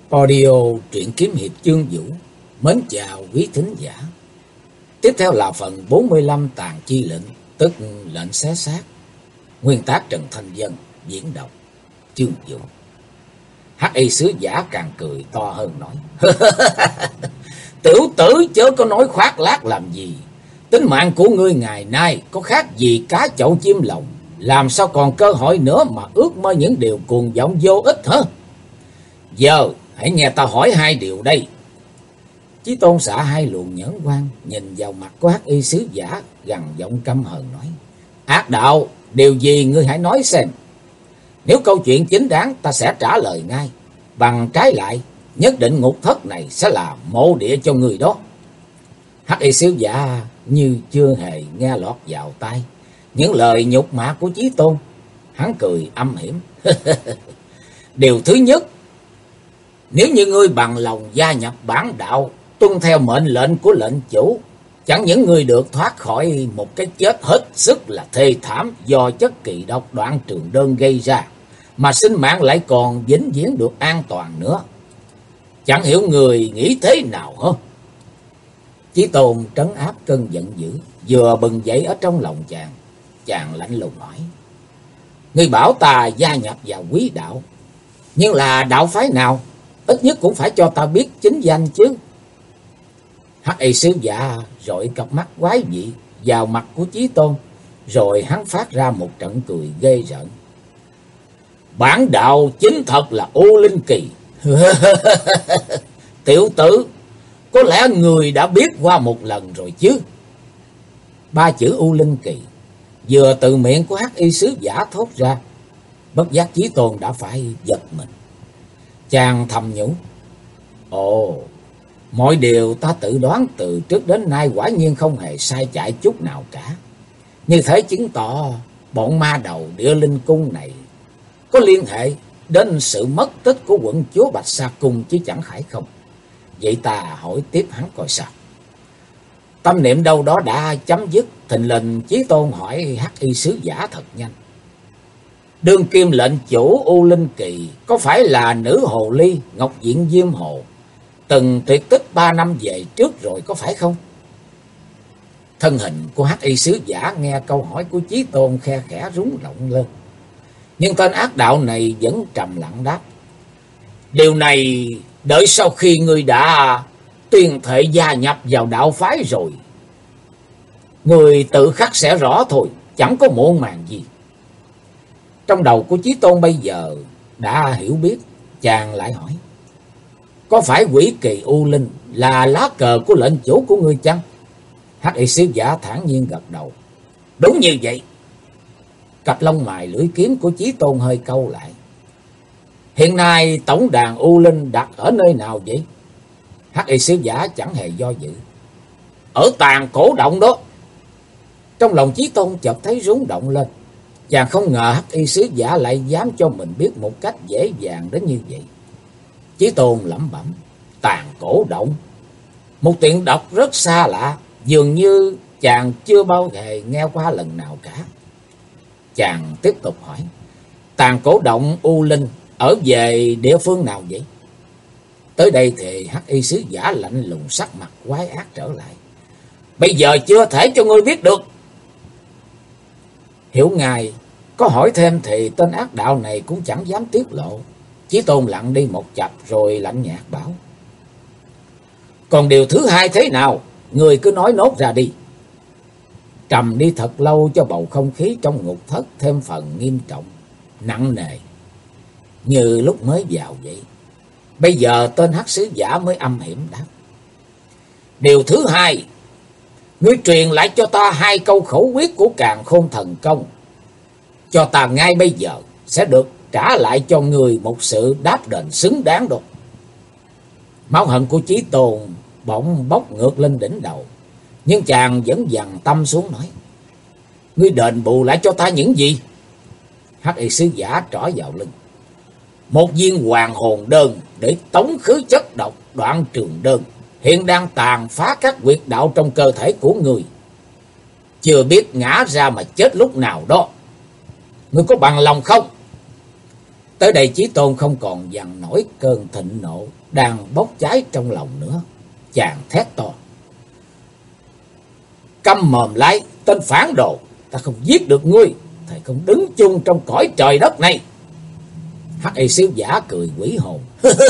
Audio truyện kiếm hiệp chương vũ. Mến chào quý thính giả. Tiếp theo là phần 45 tàn chi lệnh, tức lệnh xé xác. Nguyên tác Trần Thanh Vân, diễn đọc chương vũ. Hắc y sứ giả càng cười to hơn nói: Tiểu tử chớ có nói khoác lác làm gì. Tính mạng của ngươi ngày nay có khác gì cá chậu chim lồng, làm sao còn cơ hội nữa mà ước mơ những điều cuồng vọng vô ích hả? Giờ hãy nghe ta hỏi hai điều đây. Chí Tôn xả hai luồng nhẫn quang, nhìn vào mặt của Hắc y sứ giả, gằn giọng căm hờn nói: Ác đạo, điều gì ngươi hãy nói xem. Nếu câu chuyện chính đáng, ta sẽ trả lời ngay. Bằng trái lại, nhất định ngục thất này sẽ là mộ địa cho người đó. Hắc y sứ giả như chưa hề nghe lọt vào tai những lời nhục mạ của Chí Tôn. Hắn cười âm hiểm: Điều thứ nhất, nếu như ngươi bằng lòng gia nhập bản đạo, tuân theo mệnh lệnh của lệnh chủ, chẳng những ngươi được thoát khỏi một cái chết hết sức là thê thảm do chất kịch độc Đoạn Trường Đơn gây ra, mà sinh mạng lại còn vĩnh viễn được an toàn nữa. Chẳng hiểu người nghĩ thế nào hả? Chí Tôn trấn áp cơn giận dữ vừa bừng dậy ở trong lòng chàng. Chàng lạnh lùng hỏi: Ngươi bảo ta gia nhập vào quý đạo, nhưng là đạo phái nào? Ít nhất cũng phải cho ta biết chính danh chứ. Hắc y sứ giả rọi cặp mắt quái dị vào mặt của Chí Tôn, rồi hắn phát ra một trận cười ghê rợn. Bản đạo chính thật là U Linh Kỳ. Tiểu tử, có lẽ người đã biết qua một lần rồi chứ. Ba chữ U Linh Kỳ vừa từ miệng của Hắc y sứ giả thốt ra, bất giác Chí Tôn đã phải giật mình. Chàng thầm nhủ: Ồ, mọi điều ta tự đoán từ trước đến nay quả nhiên không hề sai chạy chút nào cả. Như thế chứng tỏ bọn ma đầu Địa Linh Cung này có liên hệ đến sự mất tích của quận chúa Bạch Sa Cung chứ chẳng phải không. Vậy ta hỏi tiếp hắn coi sao. Tâm niệm đâu đó đã chấm dứt, thình lình Chí Tôn hỏi Hắc y sứ giả thật nhanh: Đương kim lệnh chủ U Linh Kỳ có phải là nữ hồ ly Ngọc Diện Diêm Hồ, từng tuyệt tích 3 năm về trước rồi có phải không? Thân hình của Hắc y sứ giả nghe câu hỏi của Chí Tôn khe khẽ rúng động lên, nhưng tên ác đạo này vẫn trầm lặng đáp: Điều này đợi sau khi ngươi đã tuyên thệ gia nhập vào đạo phái rồi, người tự khắc sẽ rõ thôi, chẳng có muộn màng gì. Trong đầu của Chí Tôn bây giờ đã hiểu biết, chàng lại hỏi: Có phải quỷ kỳ U Linh là lá cờ của lệnh chủ của ngươi chăng? Hắc y sứ giả thản nhiên gật đầu: Đúng như vậy. Cặp lông mày lưỡi kiếm của Chí Tôn hơi cau lại: Hiện nay tổng đàn U Linh đặt ở nơi nào vậy? Hắc y sứ giả chẳng hề do dự: Ở Tàn Cổ Động đó. Trong lòng Chí Tôn chợt thấy rúng động lên. Chàng không ngờ Hắc y sứ giả lại dám cho mình biết một cách dễ dàng đến như vậy. Chí Tôn lẩm bẩm: Tàn Cổ Động, một tiện độc rất xa lạ, dường như chàng chưa bao giờ nghe qua lần nào cả. Chàng tiếp tục hỏi: Tàn Cổ Động U Linh ở về địa phương nào vậy? Tới đây thì Hắc y sứ giả lạnh lùng, sắc mặt quái ác trở lại: Bây giờ chưa thể cho ngươi biết được. Hiểu ngài, có hỏi thêm thì tên ác đạo này cũng chẳng dám tiết lộ. Chí Tôn lặng đi một chập rồi lạnh nhạt bảo: Còn điều thứ hai thế nào? Người cứ nói nốt ra đi. Trầm đi thật lâu cho bầu không khí trong ngục thất thêm phần nghiêm trọng, nặng nề, như lúc mới vào vậy. Bây giờ tên Hắc sứ giả mới âm hiểm đáp: Điều thứ hai, ngươi truyền lại cho ta 2 câu khẩu quyết của Càn Khôn Thần Công. Cho ta ngay bây giờ, sẽ được trả lại cho người một sự đáp đền xứng đáng đó. Máu hận của Chí Tôn bỗng bốc ngược lên đỉnh đầu, nhưng chàng vẫn dằn tâm xuống nói: Ngươi đền bù lại cho ta những gì? Hắc y sứ giả trỏ vào lưng: Một viên hoàng hồn đơn để tống khứ chất độc Đoạn Trường Đơn hiện đang tàn phá các huyệt đạo trong cơ thể của người, chưa biết ngã ra mà chết lúc nào đó. Ngươi có bằng lòng không? Tới đây Chí Tôn không còn dằn nổi cơn thịnh nộ đang bốc cháy trong lòng nữa. Chàng thét to: câm mồm lại, tên phản đồ! Ta không giết được ngươi, thầy không đứng chung trong cõi trời đất này. Hắc y sứ giả cười quỷ hồn: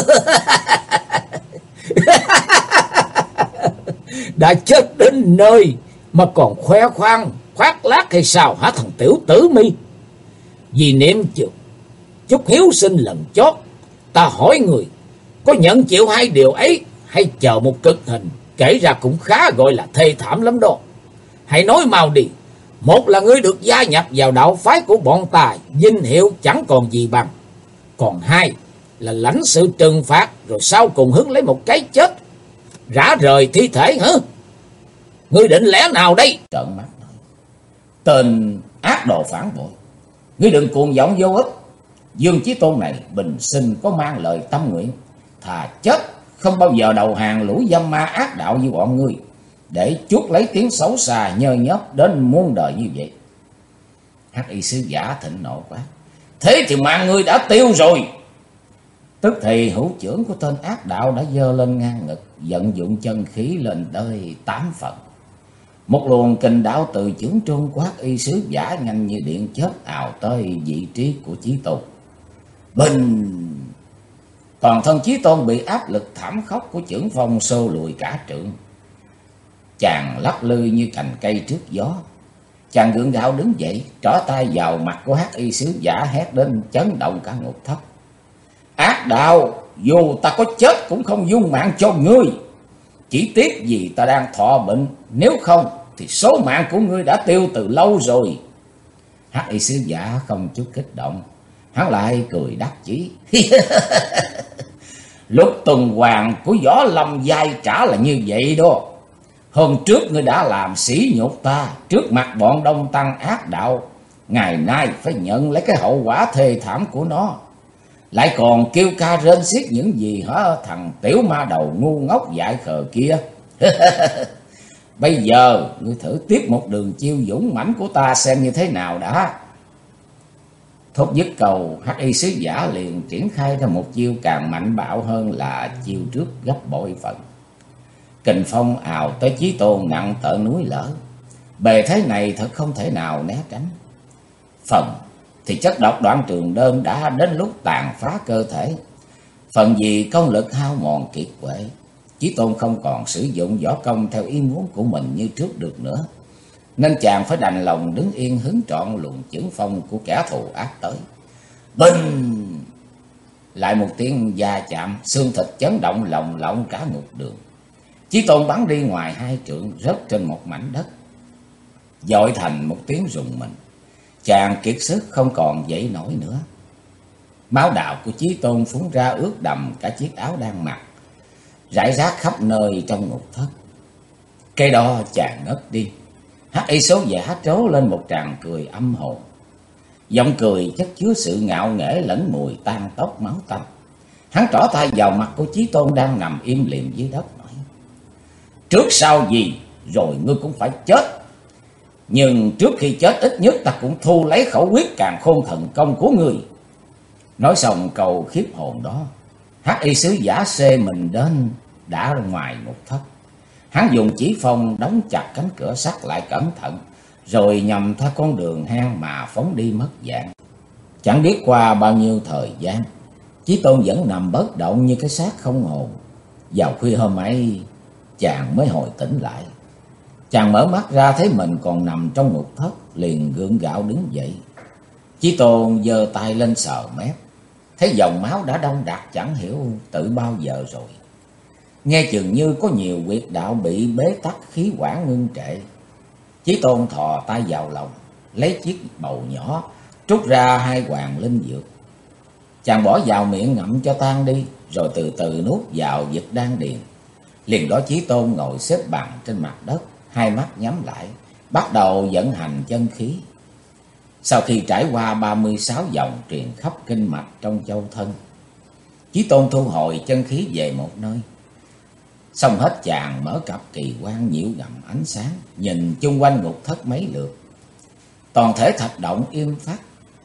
đã chết đến nơi mà còn khoe khoang khoác lác hay sao hả thằng tiểu tử mi? Vì niệm chút hiếu sinh lần chót, ta hỏi người có nhận chịu hai điều ấy hay chờ một cực hình kể ra cũng khá gọi là thê thảm lắm đó. Hãy nói mau đi. Một là ngươi được gia nhập vào đạo phái của bọn ta, vinh hiệu chẳng còn gì bằng. Còn hai là lãnh sự trừng phạt, rồi sau cùng hứng lấy một cái chết rã rời thi thể hả? Ngươi định lẽ nào đây? Trợn mắt nói: tên ác đồ phản bội, ngươi đừng cuồng vọng vô ích. Dương Chí Tôn này bình sinh có mang lời tâm nguyện, thà chết không bao giờ đầu hàng lũ dâm ma ác đạo như bọn ngươi, để chuốc lấy tiếng xấu xa nhơ nhớp đến muôn đời như vậy. Hắc y sứ giả thịnh nộ quá: thế thì mạng ngươi đã tiêu rồi. Tức thì hữu trưởng của tên ác đạo đã giơ lên ngang ngực, vận dụng chân khí lên tới 8 phần. Một luồng kình đạo từ chưởng trung của Hắc y sứ giả nhanh như điện chớp ào tới vị trí của Chí Tôn. Bình! Toàn thân Chí Tôn bị áp lực thảm khốc của chưởng phong xô lùi cả trượng. Chàng lắc lư như cành cây trước gió. Chàng gượng gạo đứng dậy, trỏ tay vào mặt của Hắc y sứ giả hét đến chấn động cả ngục thất: ác đạo, dù ta có chết cũng không dung mạng cho ngươi. Chỉ tiếc vì ta đang thọ bệnh, nếu không thì số mạng của ngươi đã tiêu từ lâu rồi. Hắc y sứ giả không chút kích động, hắn lại cười đắc chí: lúc tuần hoàn của Võ Lâm giai trả là như vậy đó. Hôm trước ngươi đã làm sỉ nhục ta trước mặt bọn đông tăng ác đạo, ngày nay phải nhận lấy cái hậu quả thê thảm của nó. Lại còn kêu ca rên xiết những gì hả thằng tiểu ma đầu ngu ngốc dại khờ kia. Bây giờ ngươi thử tiếp một đường chiêu dũng mãnh của ta xem như thế nào đã. Thốt dứt câu, Hắc y sứ giả liền triển khai ra một chiêu càng mạnh bạo hơn là chiêu trước gấp bội phần. Kình phong ào tới Chí Tôn nặng tợ núi lở. Bề thế này thật không thể nào né tránh. Phần thì chất độc Đoạn Trường Đơn đã đến lúc tàn phá cơ thể. Phần vì công lực hao mòn kiệt quệ, Chí Tôn không còn sử dụng võ công theo ý muốn của mình như trước được nữa, nên chàng phải đành lòng đứng yên hứng trọn luồng chưởng phong của kẻ thù ác tới. Bình! Lại một tiếng va chạm, xương thịt chấn động lồng lộng cả ngục đường. Chí Tôn bắn đi ngoài 2 trượng, rớt trên một mảnh đất, dội thành một tiếng rùng mình. Chàng kiệt sức không còn dậy nổi nữa. Máu đạo của Chí Tôn phun ra ướt đầm cả chiếc áo đang mặc, rải rác khắp nơi trong ngục thất. Cái đó chàng ngất đi. Hắc y số giả trố lên một tràng cười âm hồn. Giọng cười chất chứa sự ngạo nghễ lẫn mùi tan tóc máu tanh. Hắn trỏ tay vào mặt của Chí Tôn đang nằm im lìm dưới đất, nói: trước sau gì rồi ngươi cũng phải chết. Nhưng trước khi chết ít nhất ta cũng thu lấy khẩu quyết càn khôn thần công của ngươi. Nói xong câu khiếp hồn đó, Hắc y sứ giả xê mình đến đã ra ngoài ngục thất. Hắn dùng chỉ phong đóng chặt cánh cửa sắt lại cẩn thận, rồi nhằm theo con đường hang mà phóng đi mất dạng. Chẳng biết qua bao nhiêu thời gian, Chí Tôn vẫn nằm bất động như cái xác không hồn. Vào khuya hôm ấy, chàng mới hồi tỉnh lại. Chàng mở mắt ra thấy mình còn nằm trong ngục thất, liền gượng gạo đứng dậy. Chí Tôn giơ tay lên sờ mép, thấy dòng máu đã đông đặc chẳng hiểu từ bao giờ rồi. Nghe chừng như có nhiều huyệt đạo bị bế tắc, khí quản ngưng trệ. Chí Tôn thò tay vào lòng, lấy chiếc bầu nhỏ, trút ra 2 hoàng linh dược. Chàng bỏ vào miệng ngậm cho tan đi, rồi từ từ nuốt vào dịch đan điền. Liền đó Chí Tôn ngồi xếp bằng trên mặt đất, 2 mắt nhắm lại, bắt đầu vận hành chân khí. Sau khi trải qua 36 vòng truyền khắp kinh mạch trong châu thân, Chí Tôn thu hồi chân khí về một nơi. Xong hết, chàng mở cặp kỳ quan nhiễu gầm ánh sáng, nhìn chung quanh ngục thất mấy lượt. Toàn thể thạch động im phắt,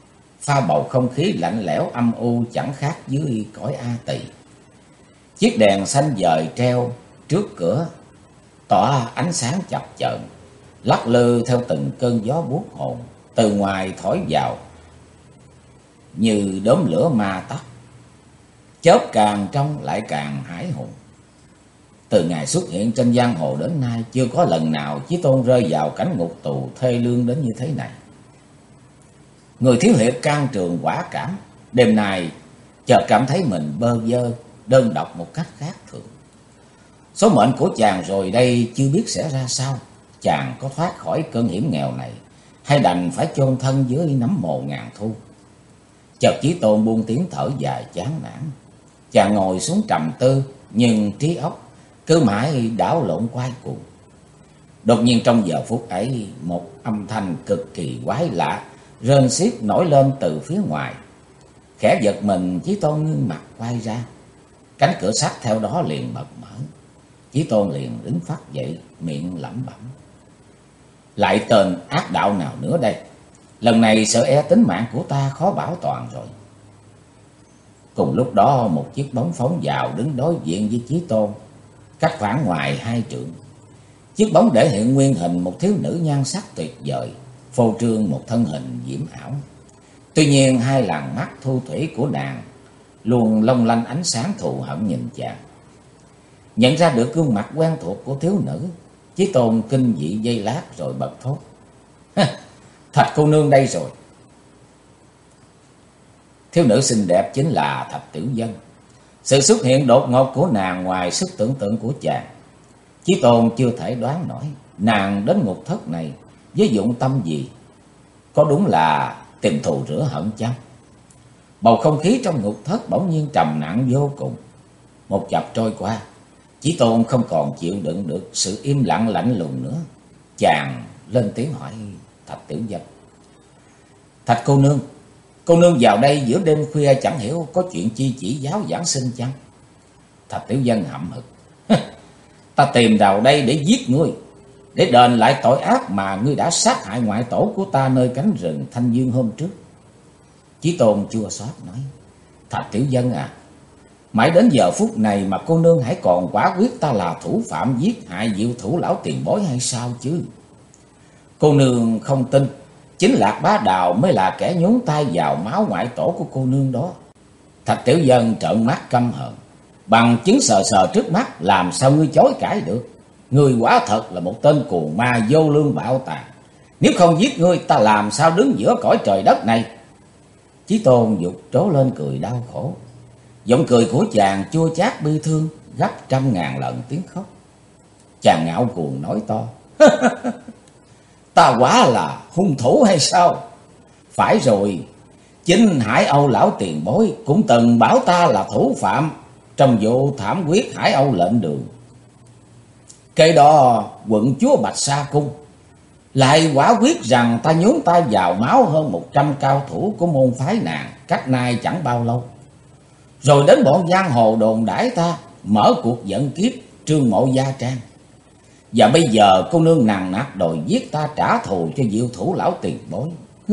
pha bầu không khí lạnh lẽo âm u chẳng khác dưới cõi A Tỳ. Chiếc đèn xanh dời treo trước cửa tỏa ánh sáng chập chờn, lắc lư theo từng cơn gió buốt hồn từ ngoài thổi vào như đốm lửa ma tắt. Chớp càng trong lại càng hãi hùng. Từ ngày xuất hiện trên giang hồ đến nay, chưa có lần nào Chí Tôn rơi vào cảnh ngục tù thê lương đến như thế này. Người thiếu hiệp can trường quả cảm, đêm nay chợt cảm thấy mình bơ vơ, đơn độc một cách khác thường. Số mệnh của chàng rồi đây chưa biết sẽ ra sao. Chàng có thoát khỏi cơn hiểm nghèo này, hay đành phải chôn thân dưới nấm mồ ngàn thu. Chợt Chí Tôn buông tiếng thở dài chán nản. Chàng ngồi xuống trầm tư, nhưng trí óc cứ mãi đảo lộn quay cuồng. Đột nhiên trong giờ phút ấy, một âm thanh cực kỳ quái lạ rên xiết nổi lên từ phía ngoài. Khẽ giật mình, Chí Tôn ngưng mặt quay ra. Cánh cửa sắt theo đó liền bật mở. Chí Tôn liền đứng phắt dậy, miệng lẩm bẩm: lại tên ác đạo nào nữa đây? Lần này sợ e tính mạng của ta khó bảo toàn rồi. Cùng lúc đó, một chiếc bóng phóng vào đứng đối diện với Chí Tôn, cách khoảng ngoài 2 trượng. Chiếc bóng để hiện nguyên hình một thiếu nữ nhan sắc tuyệt vời, phô trương một thân hình diễm ảo. Tuy nhiên hai làn mắt thu thủy của nàng luôn long lanh ánh sáng thù hận nhìn chàng. Nhận ra được gương mặt quen thuộc của thiếu nữ, Chí Tôn kinh dị giây lát rồi bật thốt: Thạch cô nương đây rồi. Thiếu nữ xinh đẹp chính là Thạch Tiểu Dân. Sự xuất hiện đột ngột của nàng ngoài sức tưởng tượng của chàng. Chí Tôn chưa thể đoán nổi nàng đến ngục thất này với dụng tâm gì. Có đúng là tìm thù rửa hận chăng? Bầu không khí trong ngục thất bỗng nhiên trầm nặng vô cùng. Một chập trôi qua, Chí Tôn không còn chịu đựng được sự im lặng lạnh lùng nữa. Chàng lên tiếng hỏi Thạch Tiểu Dân: Thạch cô nương vào đây giữa đêm khuya chẳng hiểu có chuyện chi chỉ giáo giảng sinh chăng? Thạch Tiểu Dân hậm hực: Ta tìm vào đây để giết ngươi, để đền lại tội ác mà ngươi đã sát hại ngoại tổ của ta nơi cánh rừng Thanh Dương hôm trước. Chí Tôn chua xót nói: Thạch Tiểu Dân à, mãi đến giờ phút này mà cô nương hãy còn quả quyết ta là thủ phạm giết hại diệu thủ lão tiền bối hay sao chứ? Cô nương không tin, chính Lạc Bá Đào mới là kẻ nhúng tay vào máu ngoại tổ của cô nương đó. Thạch Tiểu Dân trợn mắt căm hờn: Bằng chứng sờ sờ trước mắt, làm sao ngươi chối cãi được? Ngươi quả thật là một tên cuồng ma vô lương bạo tàn. Nếu không giết ngươi, ta làm sao đứng giữa cõi trời đất này? Chí Tôn giục trố lên cười đau khổ. Giọng cười của chàng chua chát bi thương, gấp 100.000 lần tiếng khóc. Chàng ngạo cuồng nói to: Ta quả là hung thủ hay sao? Phải rồi, chính Hải Âu lão tiền bối cũng từng bảo ta là thủ phạm trong vụ thảm quyết Hải Âu lệnh đường. Cái đó quận chúa Bạch Sa Cung lại quả quyết rằng ta nhúng tay vào máu hơn 100 cao thủ của môn phái nàng cách nay chẳng bao lâu. Rồi đến bọn giang hồ đồn đãi ta mở cuộc dẫn kiếp Trương Mộ Gia Trang. Và bây giờ cô nương nằng nặc đòi giết ta trả thù cho diệu thủ lão tiền bối.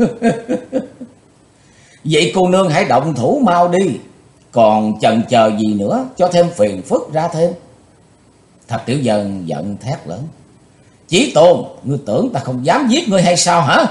Vậy cô nương hãy động thủ mau đi, còn chần chờ gì nữa, cho thêm phiền phức ra thêm. Thạch Tiểu Dân giận thét lớn: Chí Tôn, ngươi tưởng ta không dám giết ngươi hay sao hả?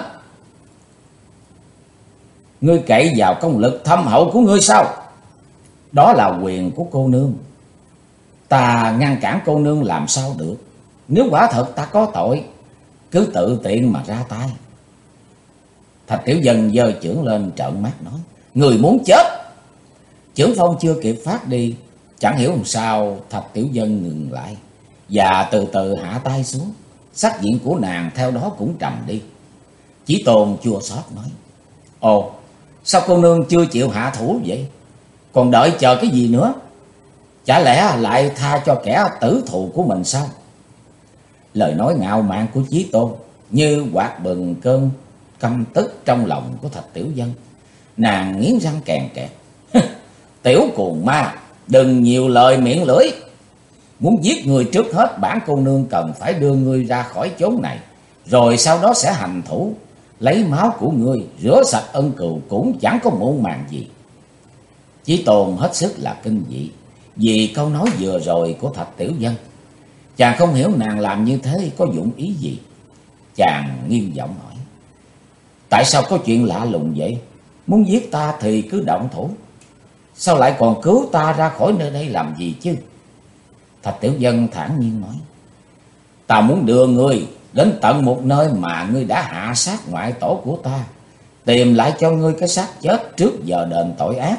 Ngươi cậy vào công lực thâm hậu của ngươi sao? Đó là quyền của cô nương, ta ngăn cản cô nương làm sao được. Nếu quả thật ta có tội, cứ tự tiện mà ra tay. Thạch Tiểu Dân giơ chưởng lên trợn mắt nói: Người muốn chết! Chưởng phong chưa kịp phát đi, chẳng hiểu làm sao Thạch Tiểu Dân ngừng lại và từ từ hạ tay xuống. Sắc diện của nàng theo đó cũng trầm đi. Chí Tôn chua xót nói: Ồ, sao cô nương chưa chịu hạ thủ vậy? Còn đợi chờ cái gì nữa? Chả lẽ lại tha cho kẻ tử thù của mình sao? Lời nói ngạo mạn của Chí Tôn như quạt bừng cơn căm tức trong lòng của Thạch Tiểu Dân. Nàng nghiến răng kèn kẹt: Tiểu cuồng ma, đừng nhiều lời miệng lưỡi. Muốn giết người trước hết, bản cô nương cần phải đưa ngươi ra khỏi chốn này, rồi sau đó sẽ hành thủ, lấy máu của ngươi rửa sạch ân cừu cũng chẳng có muộn màng gì. Chí Tôn hết sức là kinh dị vì câu nói vừa rồi của Thạch Tiểu Vân. Chàng không hiểu nàng làm như thế có dụng ý gì. Chàng nghiêm giọng hỏi: tại sao có chuyện lạ lùng vậy? Muốn giết ta thì cứ động thủ, sao lại còn cứu ta ra khỏi nơi đây làm gì chứ? Thạch Tiểu Vân thản nhiên nói: ta muốn đưa ngươi đến tận một nơi mà ngươi đã hạ sát ngoại tổ của ta, tìm lại cho ngươi cái xác chết trước giờ đền tội ác.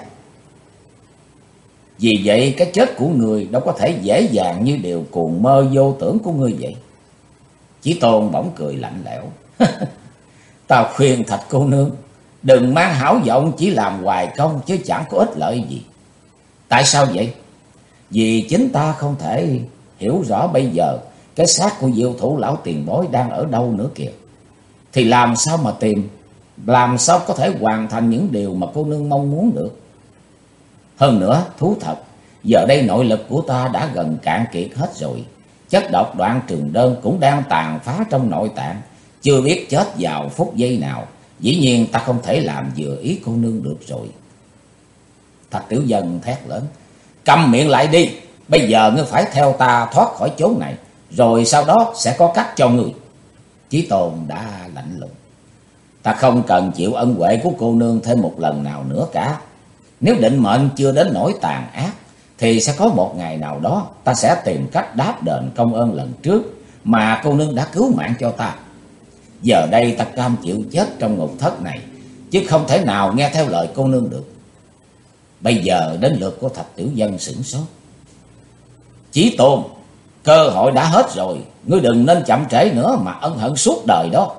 Vì vậy cái chết của ngươi đâu có thể dễ dàng như điều cuồng mơ vô tưởng của ngươi vậy. Chí Tôn bỗng cười lạnh lẽo: ta khuyên Thạch cô nương đừng mang hảo vọng chỉ làm hoài công chứ chẳng có ích lợi gì. Tại sao vậy? Vì chính ta không thể hiểu rõ bây giờ cái xác của Diệu Thủ lão tiền bối đang ở đâu nữa kìa. Thì làm sao mà tìm, làm sao có thể hoàn thành những điều mà cô nương mong muốn được. Hơn nữa, thú thật, giờ đây nội lực của ta đã gần cạn kiệt hết rồi. Chất độc Đoạn Trường Đơn cũng đang tàn phá trong nội tạng, chưa biết chết vào phút giây nào. Dĩ nhiên ta không thể làm vừa ý cô nương được rồi. Thạch Tiểu Vân thét lớn: câm miệng lại đi, bây giờ ngươi phải theo ta thoát khỏi chốn này, rồi sau đó sẽ có cách cho ngươi. Chí Tôn đã lạnh lùng: ta không cần chịu ân huệ của cô nương thêm một lần nào nữa cả. Nếu định mệnh chưa đến nỗi tàn ác, thì sẽ có một ngày nào đó ta sẽ tìm cách đáp đền công ơn lần trước mà cô nương đã cứu mạng cho ta. Giờ đây ta cam chịu chết trong ngục thất này, chứ không thể nào nghe theo lời cô nương được. Bây giờ đến lượt của Thạch Tiểu Vân sửng sốt. Chí Tôn, cơ hội đã hết rồi, ngươi đừng nên chậm trễ nữa mà ân hận suốt đời đó.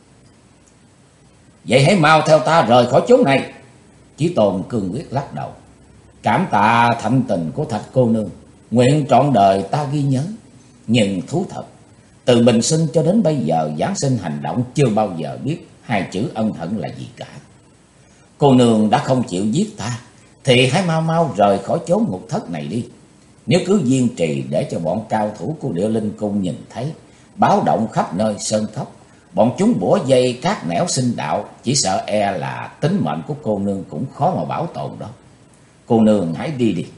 Vậy hãy mau theo ta rời khỏi chốn này. Chí Tôn cương quyết lắc đầu: cảm tạ thạnh tình của Thạch cô nương, nguyện trọn đời ta ghi nhớ. Nhưng thú thật, từ bình sinh cho đến bây giờ giáng sinh hành động chưa bao giờ biết hai chữ ân hận là gì cả. Cô nương đã không chịu giết ta thì hãy mau mau rời khỏi chốn ngục thất này đi. Nếu cứ kiên trì để cho bọn cao thủ của Địa Linh Cung nhìn thấy, báo động khắp nơi sơn cốc, bọn chúng bủa dây các nẻo sinh đạo, chỉ sợ e là tính mệnh của cô nương cũng khó mà bảo tồn đó. Cô nương hãy đi đi.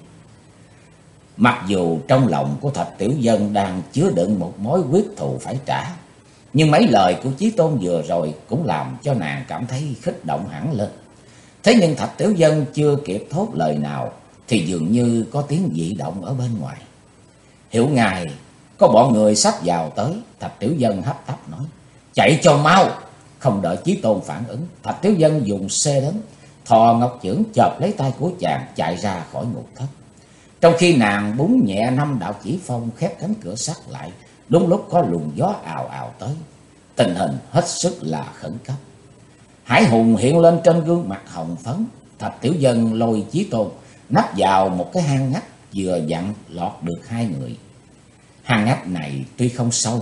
Mặc dù trong lòng của Thạch Tiểu Vân đang chứa đựng một mối quyết thù phải trả, nhưng mấy lời của Chí Tôn vừa rồi cũng làm cho nàng cảm thấy khích động hẳn lên. Thế nhưng Thạch Tiểu Vân chưa kịp thốt lời nào thì dường như có tiếng dị động ở bên ngoài. Hiểu ngài, có bọn người sắp vào tới. Thạch Tiểu Vân hấp tấp nói: chạy cho mau. Không đợi Chí Tôn phản ứng, Thạch Tiểu Vân dùng xe đến, thò ngọc chưởng chộp lấy tay của chàng chạy ra khỏi ngục thất. Trong khi nàng búng nhẹ 5 đạo chỉ phong khép cánh cửa sắt lại, đúng lúc có luồng gió ào ào tới. Tình hình hết sức là khẩn cấp. Hải hùng hiện lên trên gương mặt hồng phấn. Thạch Tiểu Vân lôi Chí Tôn nắp vào một cái hang ngách vừa dặn lọt được hai người. Hang ngách này tuy không sâu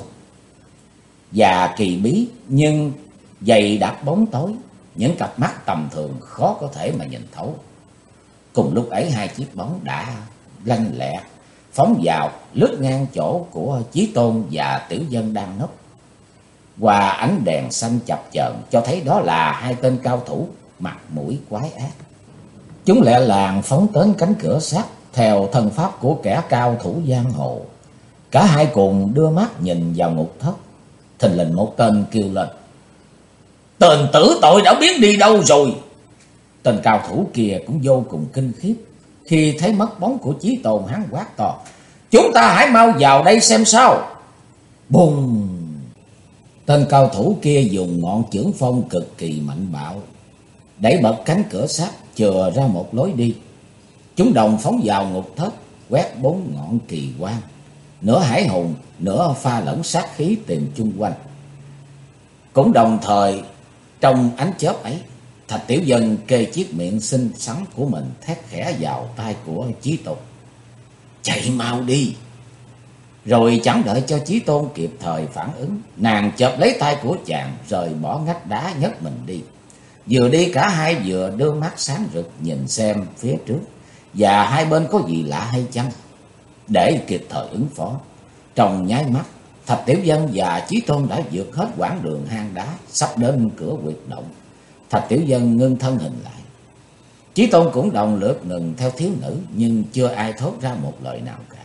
và kỳ bí, nhưng dày đặc bóng tối, những cặp mắt tầm thường khó có thể mà nhìn thấu. Cùng lúc ấy hai chiếc bóng đã lanh lẹ phóng vào, lướt ngang chỗ của Chí Tôn và Tiểu Vân đang núp. Qua ánh đèn xanh chập chờn cho thấy đó là hai tên cao thủ mặt mũi quái ác. Chúng lẹ làng phóng đến cánh cửa sắt theo thân pháp của kẻ cao thủ giang hồ. Cả hai cùng đưa mắt nhìn vào ngục thất. Thình lình một tên kêu lên: tên tử tội đã biến đi đâu rồi? Tên cao thủ kia cũng vô cùng kinh khiếp. Khi thấy mất bóng của Chí Tôn, hắn quát to: chúng ta hãy mau vào đây xem sao. Bùng! Tên cao thủ kia dùng ngọn chưởng phong cực kỳ mạnh bạo, đẩy bật cánh cửa sắt chừa ra một lối đi. Chúng đồng phóng vào ngục thất, quét 4 ngọn kỳ quang, nửa hải hùng, nửa pha lẫn sát khí tìm chung quanh. Cũng đồng thời trong ánh chớp ấy, Thạch Tiểu Vân kê chiếc miệng xinh xắn của mình thét khẽ vào tai của Chí Tôn: chạy mau đi. Rồi chẳng đợi cho Chí Tôn kịp thời phản ứng, nàng chộp lấy tay của chàng rời bỏ ngách đá nhấc mình đi. Vừa đi cả hai vừa đưa mắt sáng rực nhìn xem phía trước và hai bên có gì lạ hay chăng, để kịp thời ứng phó. Trong nháy mắt, Thạch Tiểu Dân và Chí Tôn đã vượt hết quãng đường hang đá, sắp đến cửa huyệt động. Thạch Tiểu Dân ngưng thân hình lại. Chí Tôn cũng đồng lượt ngừng theo thiếu nữ, nhưng chưa ai thốt ra một lời nào cả.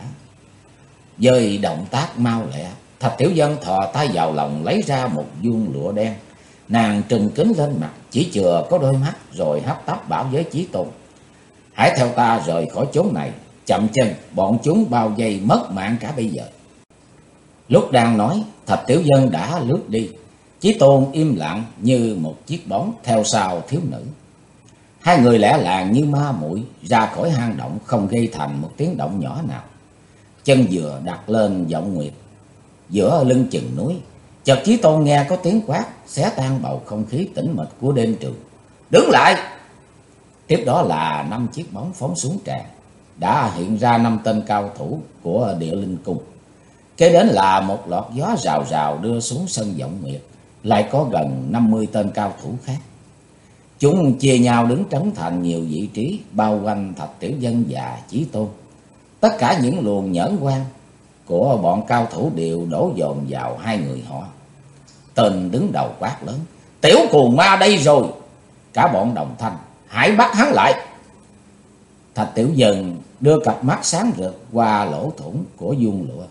Với động tác mau lẹ, Thạch Tiểu Dân thò tay vào lòng lấy ra một vuông lụa đen. Nàng trừng kính lên mặt, chỉ chừa có đôi mắt rồi hấp tấp bảo với Chí Tôn: hãy theo ta rời khỏi chốn này, chậm chân bọn chúng bao vây mất mạng cả bây giờ. Lúc đang nói, Thạch Tiểu Dân đã lướt đi. Chí Tôn im lặng như một chiếc bóng theo sau thiếu nữ. Hai người lẻ làng như ma muội ra khỏi hang động, không gây thành một tiếng động nhỏ nào. Chân vừa đặt lên giọng nguyệt giữa lưng chừng núi, chợt Chí Tôn nghe có tiếng quát xé tan bầu không khí tĩnh mịch của đêm trường: đứng lại! Tiếp đó là 5 chiếc bóng phóng xuống tràn. Đã hiện ra 5 tên cao thủ của Địa Linh Cung. Kế đến là một lọt gió rào rào đưa xuống sân Vọng Nguyệt, lại có gần 50 tên cao thủ khác. Chúng chia nhau đứng trấn thành nhiều vị trí, bao quanh Thạch Tiểu Dân và Chí Tôn. Tất cả những luồng nhẫn quan của bọn cao thủ đều đổ dồn vào hai người họ. Tên đứng đầu quát lớn: tiểu cuồng ma đây rồi! Cả bọn đồng thanh: hãy bắt hắn lại! Thạch Tiểu Dân đưa cặp mắt sáng rực qua lỗ thủng của vuông lụa.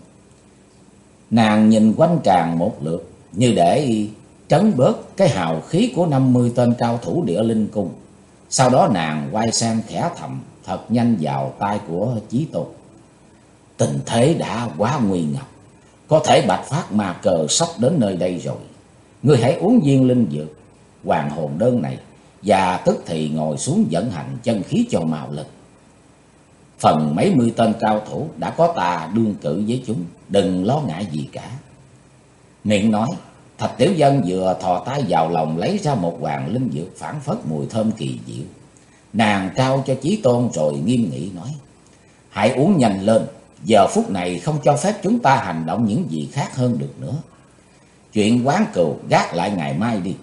Nàng nhìn quanh tràn một lượt, như để trấn bớt cái hào khí của 50 tên cao thủ Địa Linh Cung. Sau đó nàng quay sang khẽ thầm thật nhanh vào tai của Chí Tôn: tình thế đã quá nguy ngập, có thể Bạch Phát Ma Cơ sắp đến nơi đây rồi. Ngươi hãy uống viên linh dược Hoàng Hồn Đơn này, và tức thì ngồi xuống vận hành chân khí cho mạo lực. Phần mấy mươi tên cao thủ đã có ta đương cự với chúng, đừng lo ngại gì cả. Miệng nói, Thạch Tiểu Dân vừa thò tay vào lòng lấy ra một hoàng linh dược phảng phất mùi thơm kỳ diệu. Nàng trao cho Chí Tôn rồi nghiêm nghị nói: hãy uống nhanh lên, giờ phút này không cho phép chúng ta hành động những gì khác hơn được nữa. Chuyện quán cừu gác lại ngày mai đi.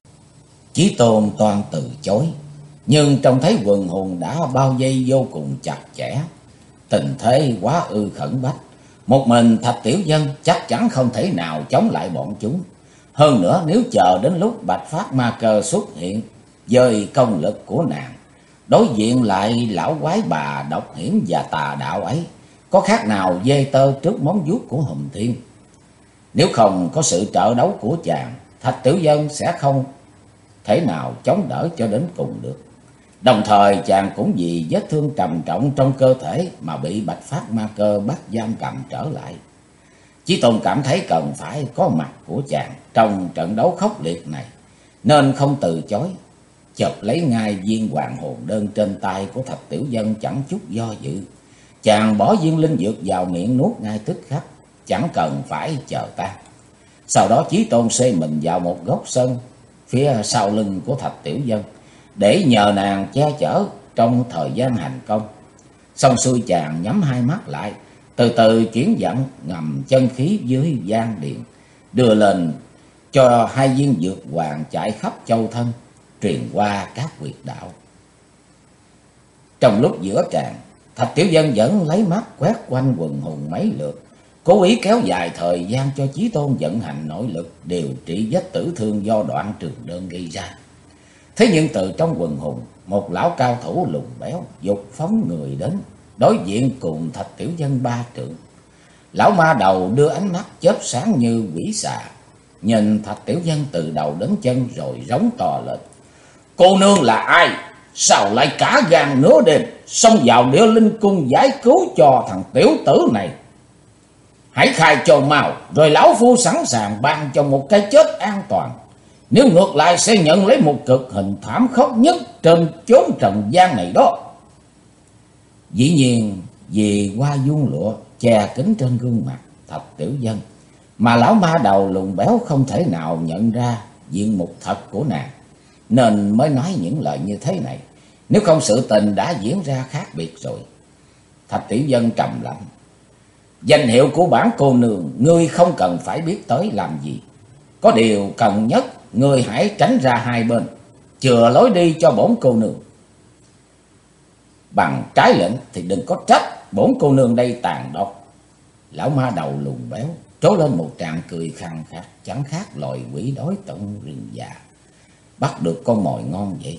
Chí Tôn toan từ chối, nhưng trông thấy quần hùng đã bao vây vô cùng chặt chẽ, tình thế quá ư khẩn bách. Một mình Thạch Tiểu Dân chắc chắn không thể nào chống lại bọn chúng. Hơn nữa, nếu chờ đến lúc Bạch Phát Ma Cơ xuất hiện với công lực của nàng, đối diện lại lão quái bà độc hiểm và tà đạo ấy, có khác nào dê tơ trước móng vuốt của Hùng Thiên. Nếu không có sự trợ đấu của chàng, Thạch Tiểu Dân sẽ không thể nào chống đỡ cho đến cùng được. Đồng thời chàng cũng vì vết thương trầm trọng trong cơ thể mà bị Bạch Phát Ma Cơ bắt giam cầm trở lại. Chí Tôn cảm thấy cần phải có mặt của chàng trong trận đấu khốc liệt này, nên không từ chối, chợp lấy ngay viên Hoàng Hồn Đơn trên tay của Thạch Tiểu Dân chẳng chút do dự. Chàng bỏ viên linh dược vào miệng nuốt ngay tức khắc, chẳng cần phải chờ tan. Sau đó Chí Tôn xê mình vào một góc sân phía sau lưng của Thạch Tiểu Dân, để nhờ nàng che chở trong thời gian hành công. Xong xuôi chàng nhắm hai mắt lại, từ từ chuyển vận ngầm chân khí dưới gian điện, đưa lên cho hai viên dược hoàng chạy khắp châu thân, truyền qua các huyệt đạo. Trong lúc giữa tràng, Thạch Tiểu Dân vẫn lấy mắt quét quanh quần hùng mấy lượt, cố ý kéo dài thời gian cho Chí Tôn vận hành nội lực điều trị vết tử thương do Đoạn Trường Đơn gây ra. Thế nhưng từ trong quần hùng, một lão cao thủ lùn béo dục phóng người đến, đối diện cùng Thạch Tiểu Dân 3 trượng. Lão ma đầu đưa ánh mắt chớp sáng như quỷ xà, nhìn Thạch Tiểu Dân từ đầu đến chân rồi rống to lên: cô nương là ai? Sao lại cả gan nửa đêm xông vào Địa Linh Cung giải cứu cho thằng tiểu tử này? Hãy khai cho mau, rồi lão phu sẵn sàng ban cho một cái chết an toàn. Nếu ngược lại sẽ nhận lấy một cực hình thảm khốc nhất trên chốn trần gian này đó. Dĩ nhiên vì qua vuông lụa che kín trên gương mặt Thạch Tiểu Dân, mà lão ma đầu lùn béo không thể nào nhận ra diện mục thật của nàng, nên mới nói những lời như thế này. Nếu không sự tình đã diễn ra khác biệt rồi. Thạch Tiểu Dân trầm lặng: danh hiệu của bản cô nương ngươi không cần phải biết tới làm gì. Có điều cần nhất, ngươi hãy tránh ra hai bên, chừa lối đi cho bổn cô nương. Bằng trái lệnh thì đừng có trách bổn cô nương đây tàn độc. Lão ma đầu lùn béo trố lên một tràng cười khàn khạc, chẳng khác loài quỷ đói tận rừng già bắt được con mồi ngon vậy.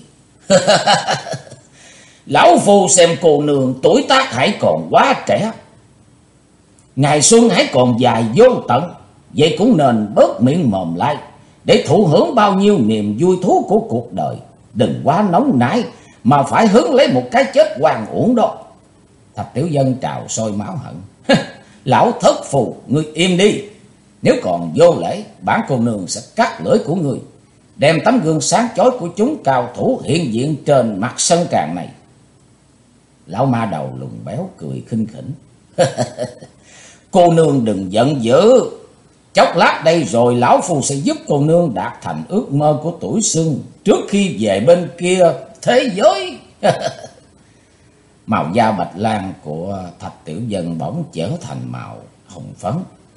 Lão phu xem cô nương tuổi tác hãy còn quá trẻ, ngày xuân hãy còn dài vô tận, vậy cũng nên bớt miệng mồm lại để thụ hưởng bao nhiêu niềm vui thú của cuộc đời. Đừng quá nóng nảy mà phải hứng lấy một cái chết oan uổng đó. Thạch Tiểu Dân trào sôi máu hận. Lão thất phù, ngươi im đi. Nếu còn vô lễ, bản cô nương sẽ cắt lưỡi của ngươi, đem tấm gương sáng chói của chúng cao thủ hiện diện trên mặt sân tràng này. Lão ma đầu lùn béo cười khinh khỉnh. Cô nương đừng giận dữ. Chốc lát đây rồi lão phu sẽ giúp cô nương đạt thành ước mơ của tuổi xuân trước khi về bên kia thế giới. Màu da bạch lan của Thạch Tiểu Dân bỗng trở thành màu hồng phấn.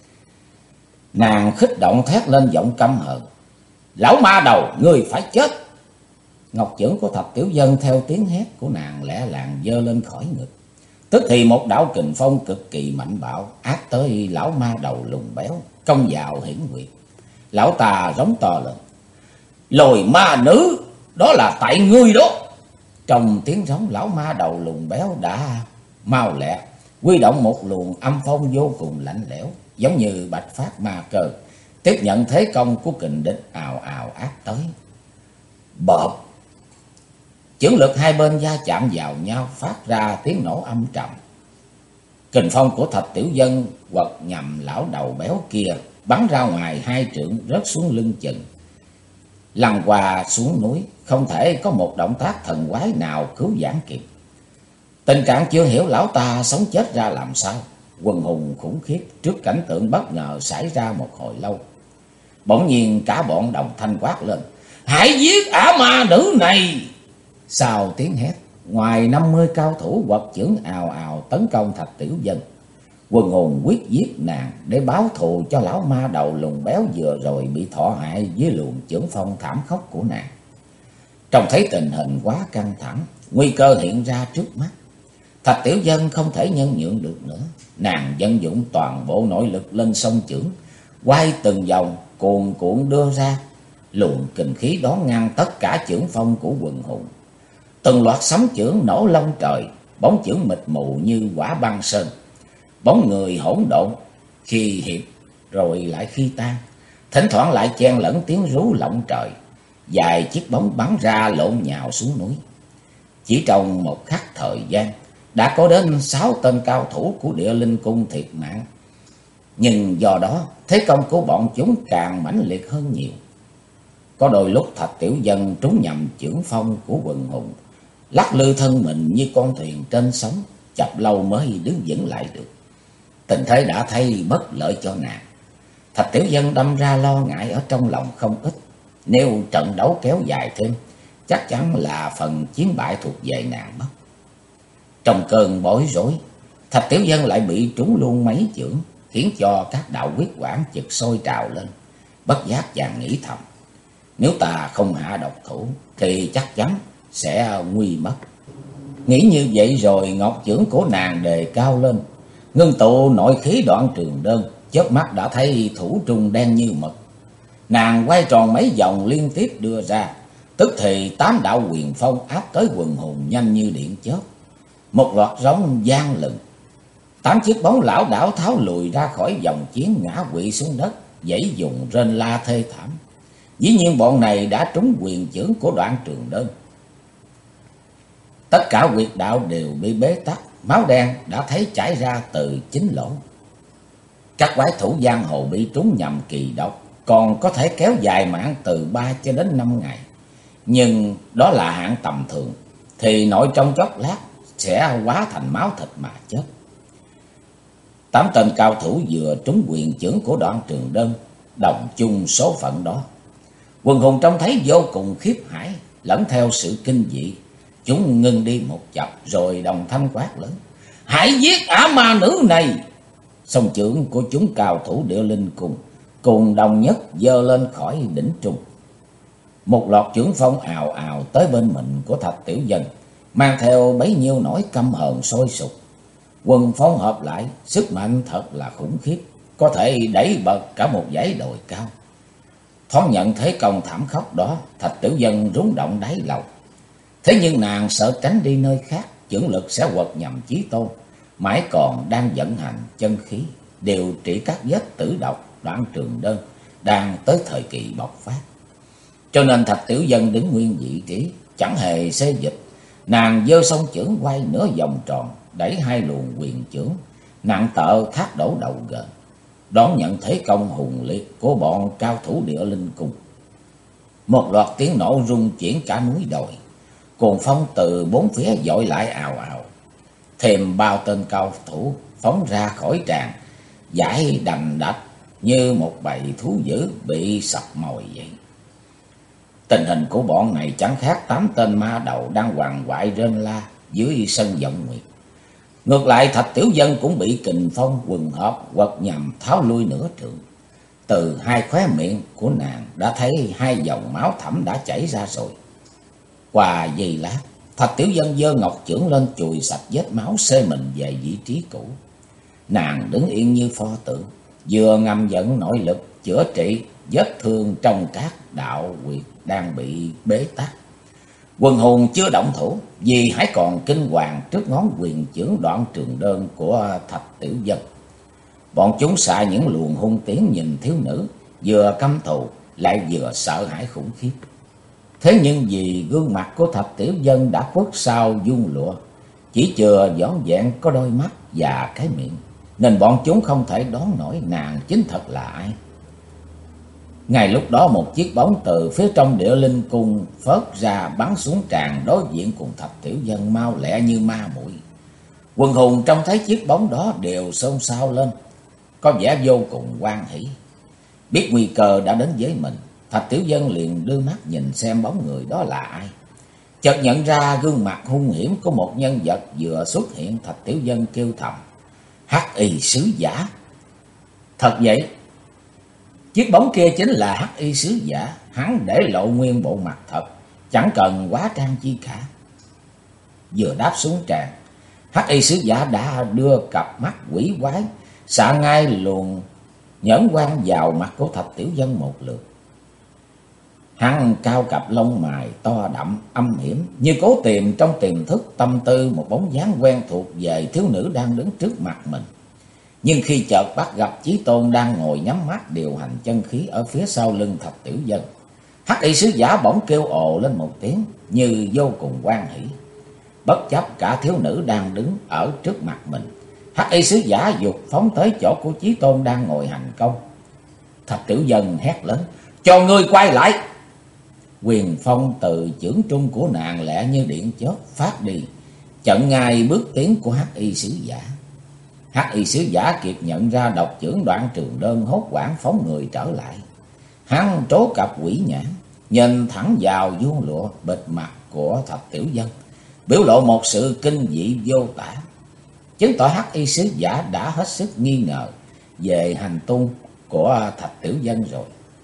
Nàng khích động thét lên giọng căm hờn. Lão ma đầu, ngươi phải chết. Ngọc chưởng của Thạch Tiểu Dân theo tiếng hét của nàng lẻ làng giơ lên khỏi ngực. Tức thì một đạo kình phong cực kỳ mạnh bạo áp tới lão ma đầu lùn béo, công vào hiển nguyệt. Lão ta rống to lên. Lồi ma nữ, đó là tại ngươi đó. Trong tiếng rống, lão ma đầu lùn béo đã mau lẹ huy động một luồng âm phong vô cùng lạnh lẽo, giống như bạch phát ma cơ, tiếp nhận thế công của kình địch ào ào áp tới. Bộp! Chưởng lực hai bên va chạm vào nhau, phát ra tiếng nổ âm trầm. Kình phong của Thạch Tiểu Dân quật nhằm lão đầu béo kia, bắn ra ngoài 2 trượng, rớt xuống lưng chừng. Lăn qua xuống núi, không thể có một động tác thần quái nào cứu vãn kịp. Tình trạng chưa hiểu lão ta sống chết ra làm sao. Quần hùng khủng khiếp trước cảnh tượng bất ngờ xảy ra một hồi lâu. Bỗng nhiên cả bọn đồng thanh quát lên. Hãy giết ả ma nữ này! Sau tiếng hét, ngoài 50 cao thủ quật chưởng ào ào tấn công Thạch Tiểu Dân. Quần hùng quyết giết nàng để báo thù cho lão ma đầu lùn béo vừa rồi bị thọ hại với luồng chưởng phong thảm khốc của nàng. Trông thấy tình hình quá căng thẳng, nguy cơ hiện ra trước mắt, Thạch Tiểu Dân không thể nhân nhượng được nữa. Nàng vận dụng toàn bộ nội lực lên song chưởng, quay từng vòng cuồn cuộn đưa ra, luồng kình khí đón ngăn tất cả chưởng phong của quần hùng. Từng loạt sấm chưởng nổ lông trời, bóng chưởng mịt mù như quả băng sơn. Bóng người hỗn độn, khi hiệp rồi lại khi tan, thỉnh thoảng lại chen lẫn tiếng rú lộng trời. Vài chiếc bóng bắn ra lộn nhào xuống núi. Chỉ trong một khắc thời gian, đã có đến 6 tên cao thủ của Địa Linh Cung thiệt mạng. Nhưng do đó, thế công của bọn chúng càng mãnh liệt hơn nhiều. Có đôi lúc Thạch Tiểu Dân trúng nhầm chưởng phong của quần hùng, lắc lư thân mình như con thuyền trên sóng, chập lâu mới đứng vững lại được. Tình thế đã thấy bất lợi cho nàng. Thạch Tiểu Dân đâm ra lo ngại ở trong lòng không ít. Nếu trận đấu kéo dài thêm, chắc chắn là phần chiến bại thuộc về nàng mất. Trong cơn bối rối, Thạch Tiểu Dân lại bị trúng luôn mấy chưởng, khiến cho các đạo huyết quản chực sôi trào lên. Bất giác chàng nghĩ thầm, nếu ta không hạ độc thủ thì chắc chắn sẽ nguy mất. Nghĩ như vậy rồi, ngọc chưởng của nàng đề cao lên, ngưng tụ nội khí Đoạn Trường Đơn, chớp mắt đã thấy thủ trung đen như mực. Nàng quay tròn mấy vòng liên tiếp đưa ra, tức thì 8 đạo huyền phong áp tới quần hùng nhanh như điện chớp. Một loạt rống vang lừng, 8 chiếc bóng lão đảo tháo lùi ra khỏi vòng chiến, ngã quỵ xuống đất, giãy dùng rên la thê thảm. Dĩ nhiên bọn này đã trúng quyền chưởng của Đoạn Trường Đơn. Tất cả huyệt đạo đều bị bế tắc, máu đen đã thấy chảy ra từ 9 lỗ. Các quái thủ giang hồ bị trúng nhầm kỳ độc còn có thể kéo dài mạng từ 3 cho đến 5 ngày. Nhưng đó là hạng tầm thường, thì nội trong chốc lát sẽ hóa thành máu thịt mà chết. 8 tên cao thủ vừa trúng quyền chưởng của Đoạn Trường Đơn, đồng chung số phận đó. Quần hùng trông thấy vô cùng khiếp hãi, lẫn theo sự kinh dị. Chúng ngưng đi một chập rồi đồng thanh quát lớn. Hãy giết ả ma nữ này! Song chưởng của chúng cao thủ Địa Linh Cung cùng đồng nhất giơ lên khỏi đỉnh trung. Một loạt chưởng phong ào ào tới bên mình của Thạch Tiểu Dân, mang theo bấy nhiêu nỗi căm hờn sôi sục. Quần phong hợp lại, sức mạnh thật là khủng khiếp. có thể đẩy bật cả một dãy đồi cao. Thoáng nhận thế công thảm khốc đó, Thạch Tiểu Dân rúng động đáy lòng. Thế nhưng nàng sợ tránh đi nơi khác, chưởng lực sẽ quật nhầm Chí Tôn, mãi còn đang vận hành chân khí, điều trị các vết tử độc. Đoạn Trường Đơn đang tới thời kỳ bộc phát. Cho nên Thạch Tiểu Dân đứng nguyên vị trí, chẳng hề xê dịch. Nàng giơ song chưởng quay nửa vòng tròn, đẩy hai luồng quyền chưởng nặng tợ thác đổ đầu gần, đón nhận thế công hùng liệt của bọn cao thủ Địa Linh Cung. Một loạt tiếng nổ rung chuyển cả núi đồi, cuồng phong từ bốn phía dội lại ào ào. Thêm bao tên cao thủ phóng ra khỏi tràng, giải đành đạch như một bầy thú dữ bị sập mồi vậy. Tình hình của bọn này chẳng khác 8 tên ma đầu đang hoàng hoại rên la dưới sân vọng nguyệt. Ngược lại Thạch Tiểu Dân cũng bị kình phong quần hợp quật nhằm tháo lui nửa trượng. Từ hai khóe miệng của nàng đã thấy hai dòng máu thẫm đã chảy ra rồi. Qua giây lát, Thạch Tiểu Dân giơ ngọc chưởng lên chùi sạch vết máu xê mình về vị trí cũ. Nàng đứng yên như pho tượng, vừa ngầm dẫn nội lực chữa trị vết thương trong các đạo huyệt đang bị bế tắc. Quần hùng chưa động thủ, vì hãy còn kinh hoàng trước ngón quyền chưởng Đoạn Trường Đơn của Thạch Tiểu Dân. Bọn chúng xạ những luồng hung tiếng nhìn thiếu nữ, vừa căm thù lại vừa sợ hãi khủng khiếp. Thế nhưng vì gương mặt của Thạch Tiểu Dân đã khuất sau vuông lụa, chỉ chừa vỏn vẹn có đôi mắt và cái miệng, nên bọn chúng không thể đoán nổi nàng chính thật là ai. Ngay lúc đó một chiếc bóng từ phía trong Địa Linh Cung phớt ra bắn xuống tràn đối diện cùng Thạch Tiểu Dân mau lẹ như ma muội. Quần hùng trông thấy chiếc bóng đó đều xôn xao lên, có vẻ vô cùng hoan hỉ. Biết nguy cơ đã đến với mình, Thạch Tiểu Dân liền đưa mắt nhìn xem bóng người đó là ai. Chợt nhận ra gương mặt hung hiểm của một nhân vật vừa xuất hiện, Thạch Tiểu Dân kêu thầm: Hắc Y Sứ Giả. Thật vậy, chiếc bóng kia chính là Hắc Y Sứ Giả. Hắn để lộ nguyên bộ mặt thật, chẳng cần quá trang chi cả. Vừa đáp xuống tràn, Hắc Y Sứ Giả đã đưa cặp mắt quỷ quái xạ ngay luồng nhẫn quan vào mặt của Thạch Tiểu Dân một lượt. Hắn cao cặp lông mày to đậm âm hiểm, như cố tìm trong tiềm thức tâm tư một bóng dáng quen thuộc về thiếu nữ đang đứng trước mặt mình. Nhưng khi chợt bắt gặp Chí Tôn đang ngồi nhắm mắt điều hành chân khí ở phía sau lưng Thạch Tiểu Dân, Hắc Y Sứ Giả bỗng kêu ồ lên một tiếng như vô cùng hoan hỉ. Bất chấp cả thiếu nữ đang đứng ở trước mặt mình, Hắc Y Sứ Giả giục phóng tới chỗ của Chí Tôn đang ngồi hành công. Thạch Tiểu Dân hét lớn: Cho ngươi quay lại! Quyền phong từ chưởng trung của nàng lẹ như điện chớp phát đi, chặn ngay bước tiến của Hắc Y Sứ Giả. Hắc Y Sứ Giả kịp nhận ra độc chưởng Đoạn Trường Đơn, hốt hoảng phóng người trở lại. Hắn trố cặp quỷ nhãn, nhìn thẳng vào vuông lụa bịt mặt của Thạch Tiểu Dân, biểu lộ một sự kinh dị vô tả, chứng tỏ Hắc Y Sứ Giả đã hết sức nghi ngờ về hành tung của Thạch Tiểu Dân rồi.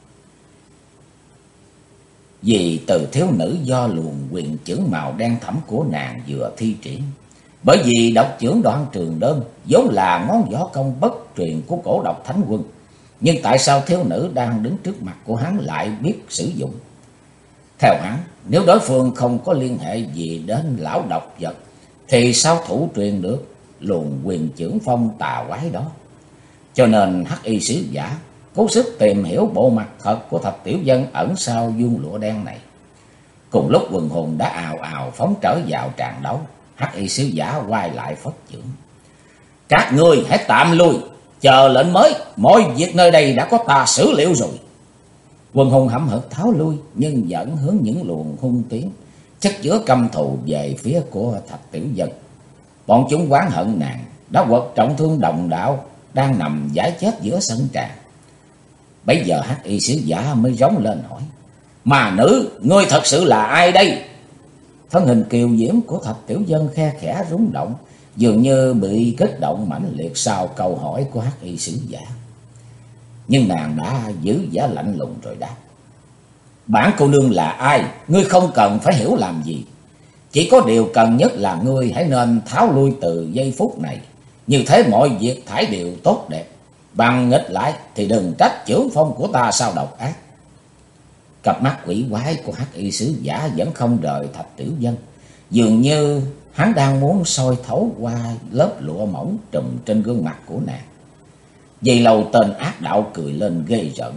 Vì từ thiếu nữ do luồng quyền chưởng màu đen thẫm của nàng vừa thi triển, bởi vì độc chưởng Đoạn Trường Đơn vốn là ngón võ công bất truyền của Cổ Độc Thánh Quân, nhưng tại sao thiếu nữ đang đứng trước mặt của hắn lại biết sử dụng? Theo hắn, nếu đối phương không có liên hệ gì đến lão độc vật, thì sao thủ truyền được luồng quyền chưởng phong tà quái đó? Cho nên Hắc Y Sứ Giả cố sức tìm hiểu bộ mặt thật của Thạch Tiểu Dân ẩn sau vuông lụa đen này. Cùng lúc quần hùng đã ào ào phóng trở vào tràng đấu, Hắc Y Sứ Giả quay lại phất chưởng: Các ngươi hãy tạm lui, chờ lệnh mới, mọi việc nơi đây đã có ta xử liệu rồi. Quần hùng hậm hực tháo lui, nhưng vẫn hướng những luồng hung tiếng chất chứa căm thù về phía của Thạch Tiểu Dân. Bọn chúng oán hận nàng đã quật trọng thương đồng đạo đang nằm giải chết giữa sân tràng. Bấy giờ Hắc Y Sứ Giả mới rống lên hỏi: Mà nữ, ngươi thật sự là ai đây? Thân hình kiều diễm của Thạch Tiểu Dân khe khẽ rung động, dường như bị kích động mãnh liệt sau câu hỏi của Hắc Y Sứ Giả. Nhưng nàng đã giữ vẻ lạnh lùng rồi đáp: Bản cô nương là ai, ngươi không cần phải hiểu làm gì. Chỉ có điều cần nhất là ngươi hãy nên tháo lui từ giây phút này. Như thế mọi việc thải đều tốt đẹp. Bằng nghịch lại thì đừng trách chưởng phong của ta sao độc ác. Cặp mắt quỷ quái của hắc y sứ giả vẫn không rời Thạch Tiểu Vân, dường như hắn đang muốn soi thấu qua lớp lụa mỏng trùm trên gương mặt của nàng. Vậy lâu tên ác đạo cười lên ghê rợn.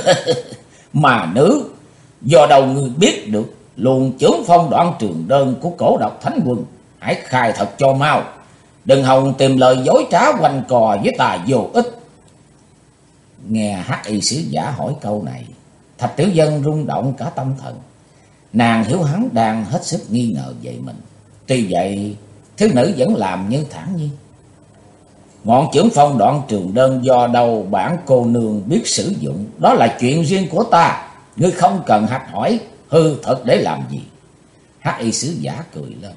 Mà nữ, do đâu ngươi biết được luồng chưởng phong Đoạn Trường Đơn của Cổ Độc Thánh Quân? Hãy khai thật cho mau, đừng hòng tìm lời dối trá quanh cò với ta vô ích. Nghe hắc y sứ giả hỏi câu này, Thạch Tiểu Vân rung động cả tâm thần. Nàng hiểu hắn đang hết sức nghi ngờ về mình. Tuy vậy, thiếu nữ vẫn làm như thản nhiên. Ngọn chưởng phong Đoạn Trường Đơn do đâu bản cô nương biết sử dụng, đó là chuyện riêng của ta. Ngươi không cần hạch hỏi hư thật để làm gì. Hắc y sứ giả cười lên.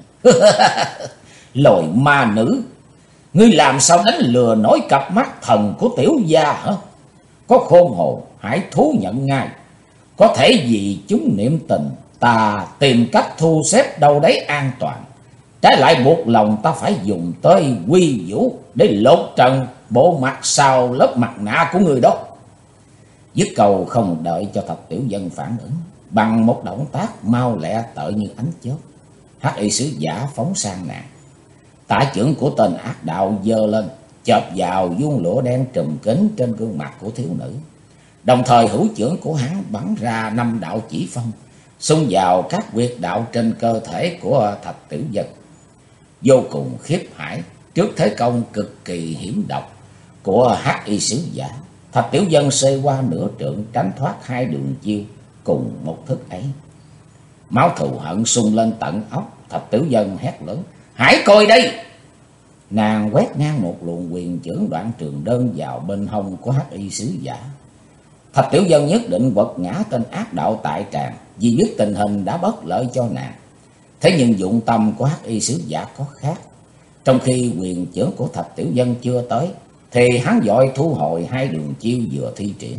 Lồi ma nữ, ngươi làm sao đánh lừa nổi cặp mắt thần của tiểu gia hả? Có khôn hồn hãy thú nhận ngay. Có thể vì chúng niệm tình, ta tìm cách thu xếp đâu đấy an toàn. Trái lại buộc lòng ta phải dùng tới quy vũ để lột trần bộ mặt sau lớp mặt nạ của người đó. Dứt câu không đợi cho Thạch Tiểu Vân phản ứng, bằng một động tác mau lẹ tợ như ánh chớp, hắc y sứ giả phóng sang nàng. Tả chưởng của tên ác đạo giơ lên, chộp vào vuông lụa đen trùm kín trên gương mặt của thiếu nữ. Đồng thời hữu chưởng của hắn bắn ra 5 đạo chỉ phong, xung vào các huyệt đạo trên cơ thể của Thạch Tiểu Vân. Vô cùng khiếp hãi trước thế công cực kỳ hiểm độc của hắc y sứ giả, Thạch Tiểu Vân xê qua nửa trượng, tránh thoát 2 đường chiêu cùng một thức ấy. Máu thù hận sung lên tận óc, Thạch Tiểu Vân hét lớn: Hãy coi đây! Nàng quét ngang một luồng quyền chưởng Đoạn Trường Đơn vào bên hông của hắc y sứ giả. Thạch Tiểu Vân nhất định quật ngã tên ác đạo tại tràng, vì biết tình hình đã bất lợi cho nàng. Thế nhưng dụng tâm của hắc y sứ giả có khác. Trong khi quyền chưởng của Thạch Tiểu Vân chưa tới, thì hắn vội thu hồi 2 đường chiêu vừa thi triển.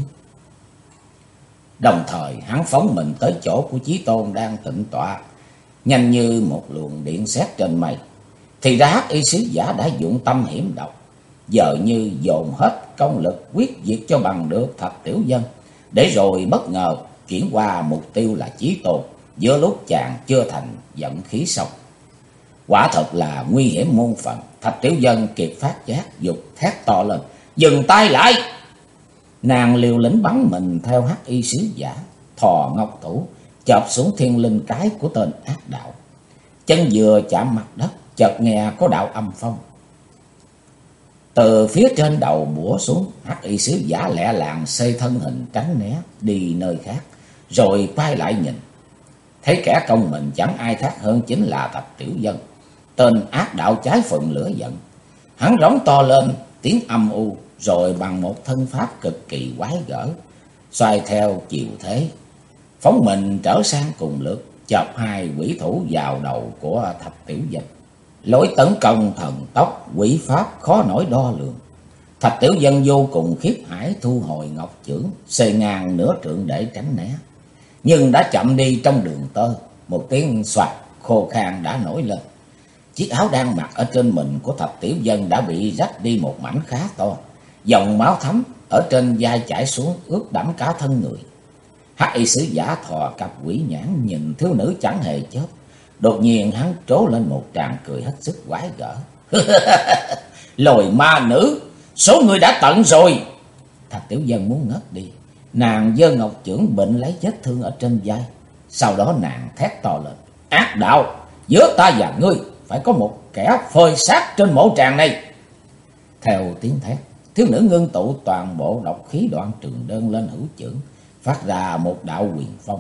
Đồng thời hắn phóng mình tới chỗ của Chí Tôn đang tịnh tọa, nhanh như một luồng điện sét trên mây. Thì ra hắc y sứ giả đã dụng tâm hiểm độc, giờ như dồn hết công lực quyết diệt cho bằng được Thạch Tiểu Vân, để rồi bất ngờ chuyển qua mục tiêu là Chí Tôn, giữa lúc chàng chưa thành giận khí xong. Quả thật là nguy hiểm muôn phần. Thạch Tiểu Vân kịp phát giác, giục thét to lên: Dừng tay lại! Nàng liều lĩnh bắn mình theo hắc y sứ giả, thò ngọc thủ chộp xuống thiên linh cái của tên ác đạo. Chân vừa chạm mặt đất, chợt nghe có đạo âm phong từ phía trên đầu bủa xuống. Hắc y sứ giả lẹ làng xây thân hình tránh né đi nơi khác, rồi quay lại nhìn, thấy kẻ công mình chẳng ai khác hơn chính là Thạch Tiểu Vân. Tên ác đạo cháy phần lửa giận, hắn rống to lên tiếng âm u, rồi bằng một thân pháp cực kỳ quái gở, xoay theo chiều thế, phóng mình trở sang cùng lượt, chộp 2 quỷ thủ vào đầu của Thạch Tiểu Vân. Lối tấn công thần tốc, quỷ pháp khó nổi đo lường. Thạch Tiểu Vân vô cùng khiếp hãi, thu hồi ngọc chưởng, xề ngang nửa trượng để tránh né. Nhưng đã chậm đi trong đường tơ, một tiếng xoạt khô khan đã nổi lên. Chiếc áo đang mặc ở trên mình của Thạch Tiểu Vân đã bị rách đi một mảnh khá to, dòng máu thấm ở trên vai chảy xuống ướt đẫm cả thân người. Hắc y sứ giả thò cặp quỷ nhãn nhìn thiếu nữ chẳng hề chớp. Đột nhiên hắn trố lên một tràng cười hết sức quái gở. Lồi ma nữ, số người đã tận rồi. Thạch Tiểu Vân muốn ngất đi. Nàng giơ ngọc chưởng bệnh lấy vết thương ở trên vai. Sau đó nàng thét to lên: Ác đạo, giữa ta và ngươi phải có một kẻ phơi xác trên mộ tràng này. Theo tiếng thét, thiếu nữ ngưng tụ toàn bộ độc khí Đoạn Trường Đơn lên hữu chưởng, phát ra một đạo quyền phong.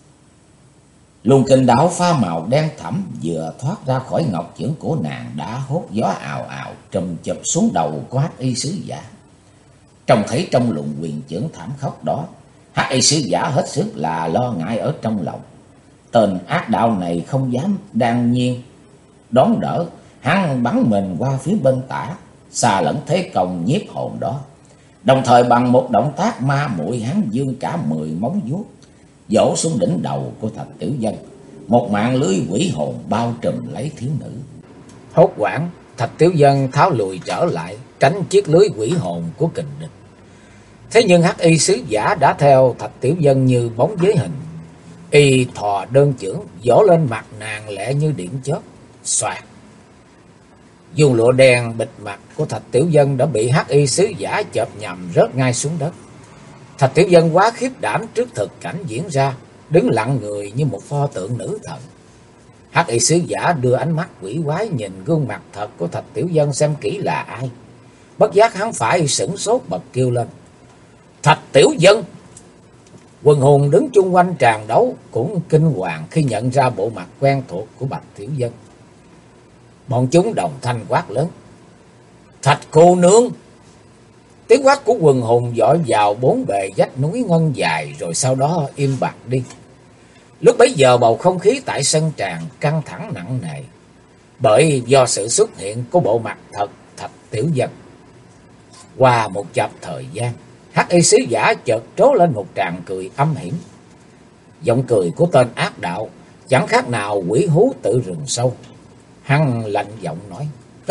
Luồng kình đạo pha màu đen thẫm vừa thoát ra khỏi ngọc chưởng của nàng đã hốt gió ào ào trùm chụp xuống đầu của hắc y sứ giả. Trông thấy trong luồng quyền chưởng thảm khốc đó, hắc y sứ giả hết sức là lo ngại ở trong lòng. Tên ác đạo này không dám đan nhiên đón đỡ, hắn bắn mình qua phía bên tả, xa lẫn thế công nhiếp hồn đó. Đồng thời bằng một động tác ma muội, hắn vươn cả 10 móng vuốt vỗ xuống đỉnh đầu của Thạch Tiểu Vân. Một mạng lưới quỷ hồn bao trùm lấy thiếu nữ. Hốt hoảng, Thạch Tiểu Vân tháo lùi trở lại, tránh chiếc lưới quỷ hồn của kình địch. Thế nhưng hắc y sứ giả đã theo Thạch Tiểu Dân như bóng với hình. Y thò đơn chưởng vỗ lên mặt nàng lẹ như điện chớp. Xoạt. Dùng lụa đen bịt mặt của Thạch Tiểu Dân đã bị hắc y sứ giả chộp nhầm rớt ngay xuống đất. Thạch Tiểu Dân quá khiếp đảm trước thực cảnh diễn ra, đứng lặng người như một pho tượng nữ thần. Hắc y sứ giả đưa ánh mắt quỷ quái nhìn gương mặt thật của Thạch Tiểu Dân xem kỹ là ai. Bất giác hắn phải sửng sốt bật kêu lên: Thạch Tiểu Dân! Quần hùng đứng chung quanh tràng đấu cũng kinh hoàng khi nhận ra bộ mặt quen thuộc của Bạch Tiểu Dân. Bọn chúng đồng thanh quát lớn: Thạch cô nương! Tiếng quát của quần hùng dội vào bốn bề vách núi ngân dài, rồi sau đó im bặt đi. Lúc bấy giờ bầu không khí tại sân tràng căng thẳng nặng nề, bởi do sự xuất hiện của bộ mặt thật Thạch Tiểu Dân. Qua một chập thời gian, hắc y sứ giả chợt trố lên một tràng cười âm hiểm. Giọng cười của tên ác đạo chẳng khác nào quỷ hú tự rừng sâu. Hắn lạnh giọng nói: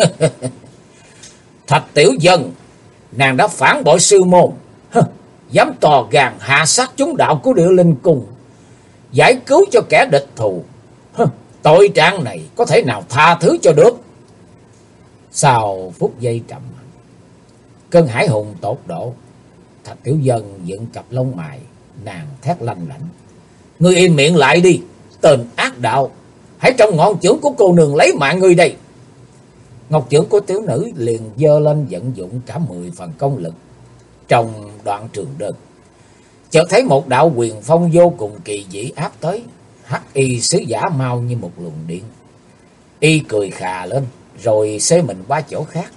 Thạch Tiểu Dân, nàng đã phản bội sư môn, dám tò gan hạ sát chúng đạo của Địa Linh Cung, giải cứu cho kẻ địch thù. Tội trạng này có thể nào tha thứ cho được? Sau phút giây trầm mặc, cơn hải hùng tột độ, Thạch Tiểu Dân dựng cặp lông mày, nàng thét lanh lảnh: Ngươi im miệng lại đi, tên ác đạo! Hãy trong ngọn chưởng của cô nương lấy mạng ngươi đây! Ngọc chưởng của tiểu nữ liền giơ lên vận dụng cả 10 phần công lực. Trong đoạn trường đơn, chợt thấy một đạo quyền phong vô cùng kỳ dị áp tới. Hắc y sứ giả mau như một luồng điện. Y cười khà lên rồi xê mình qua chỗ khác.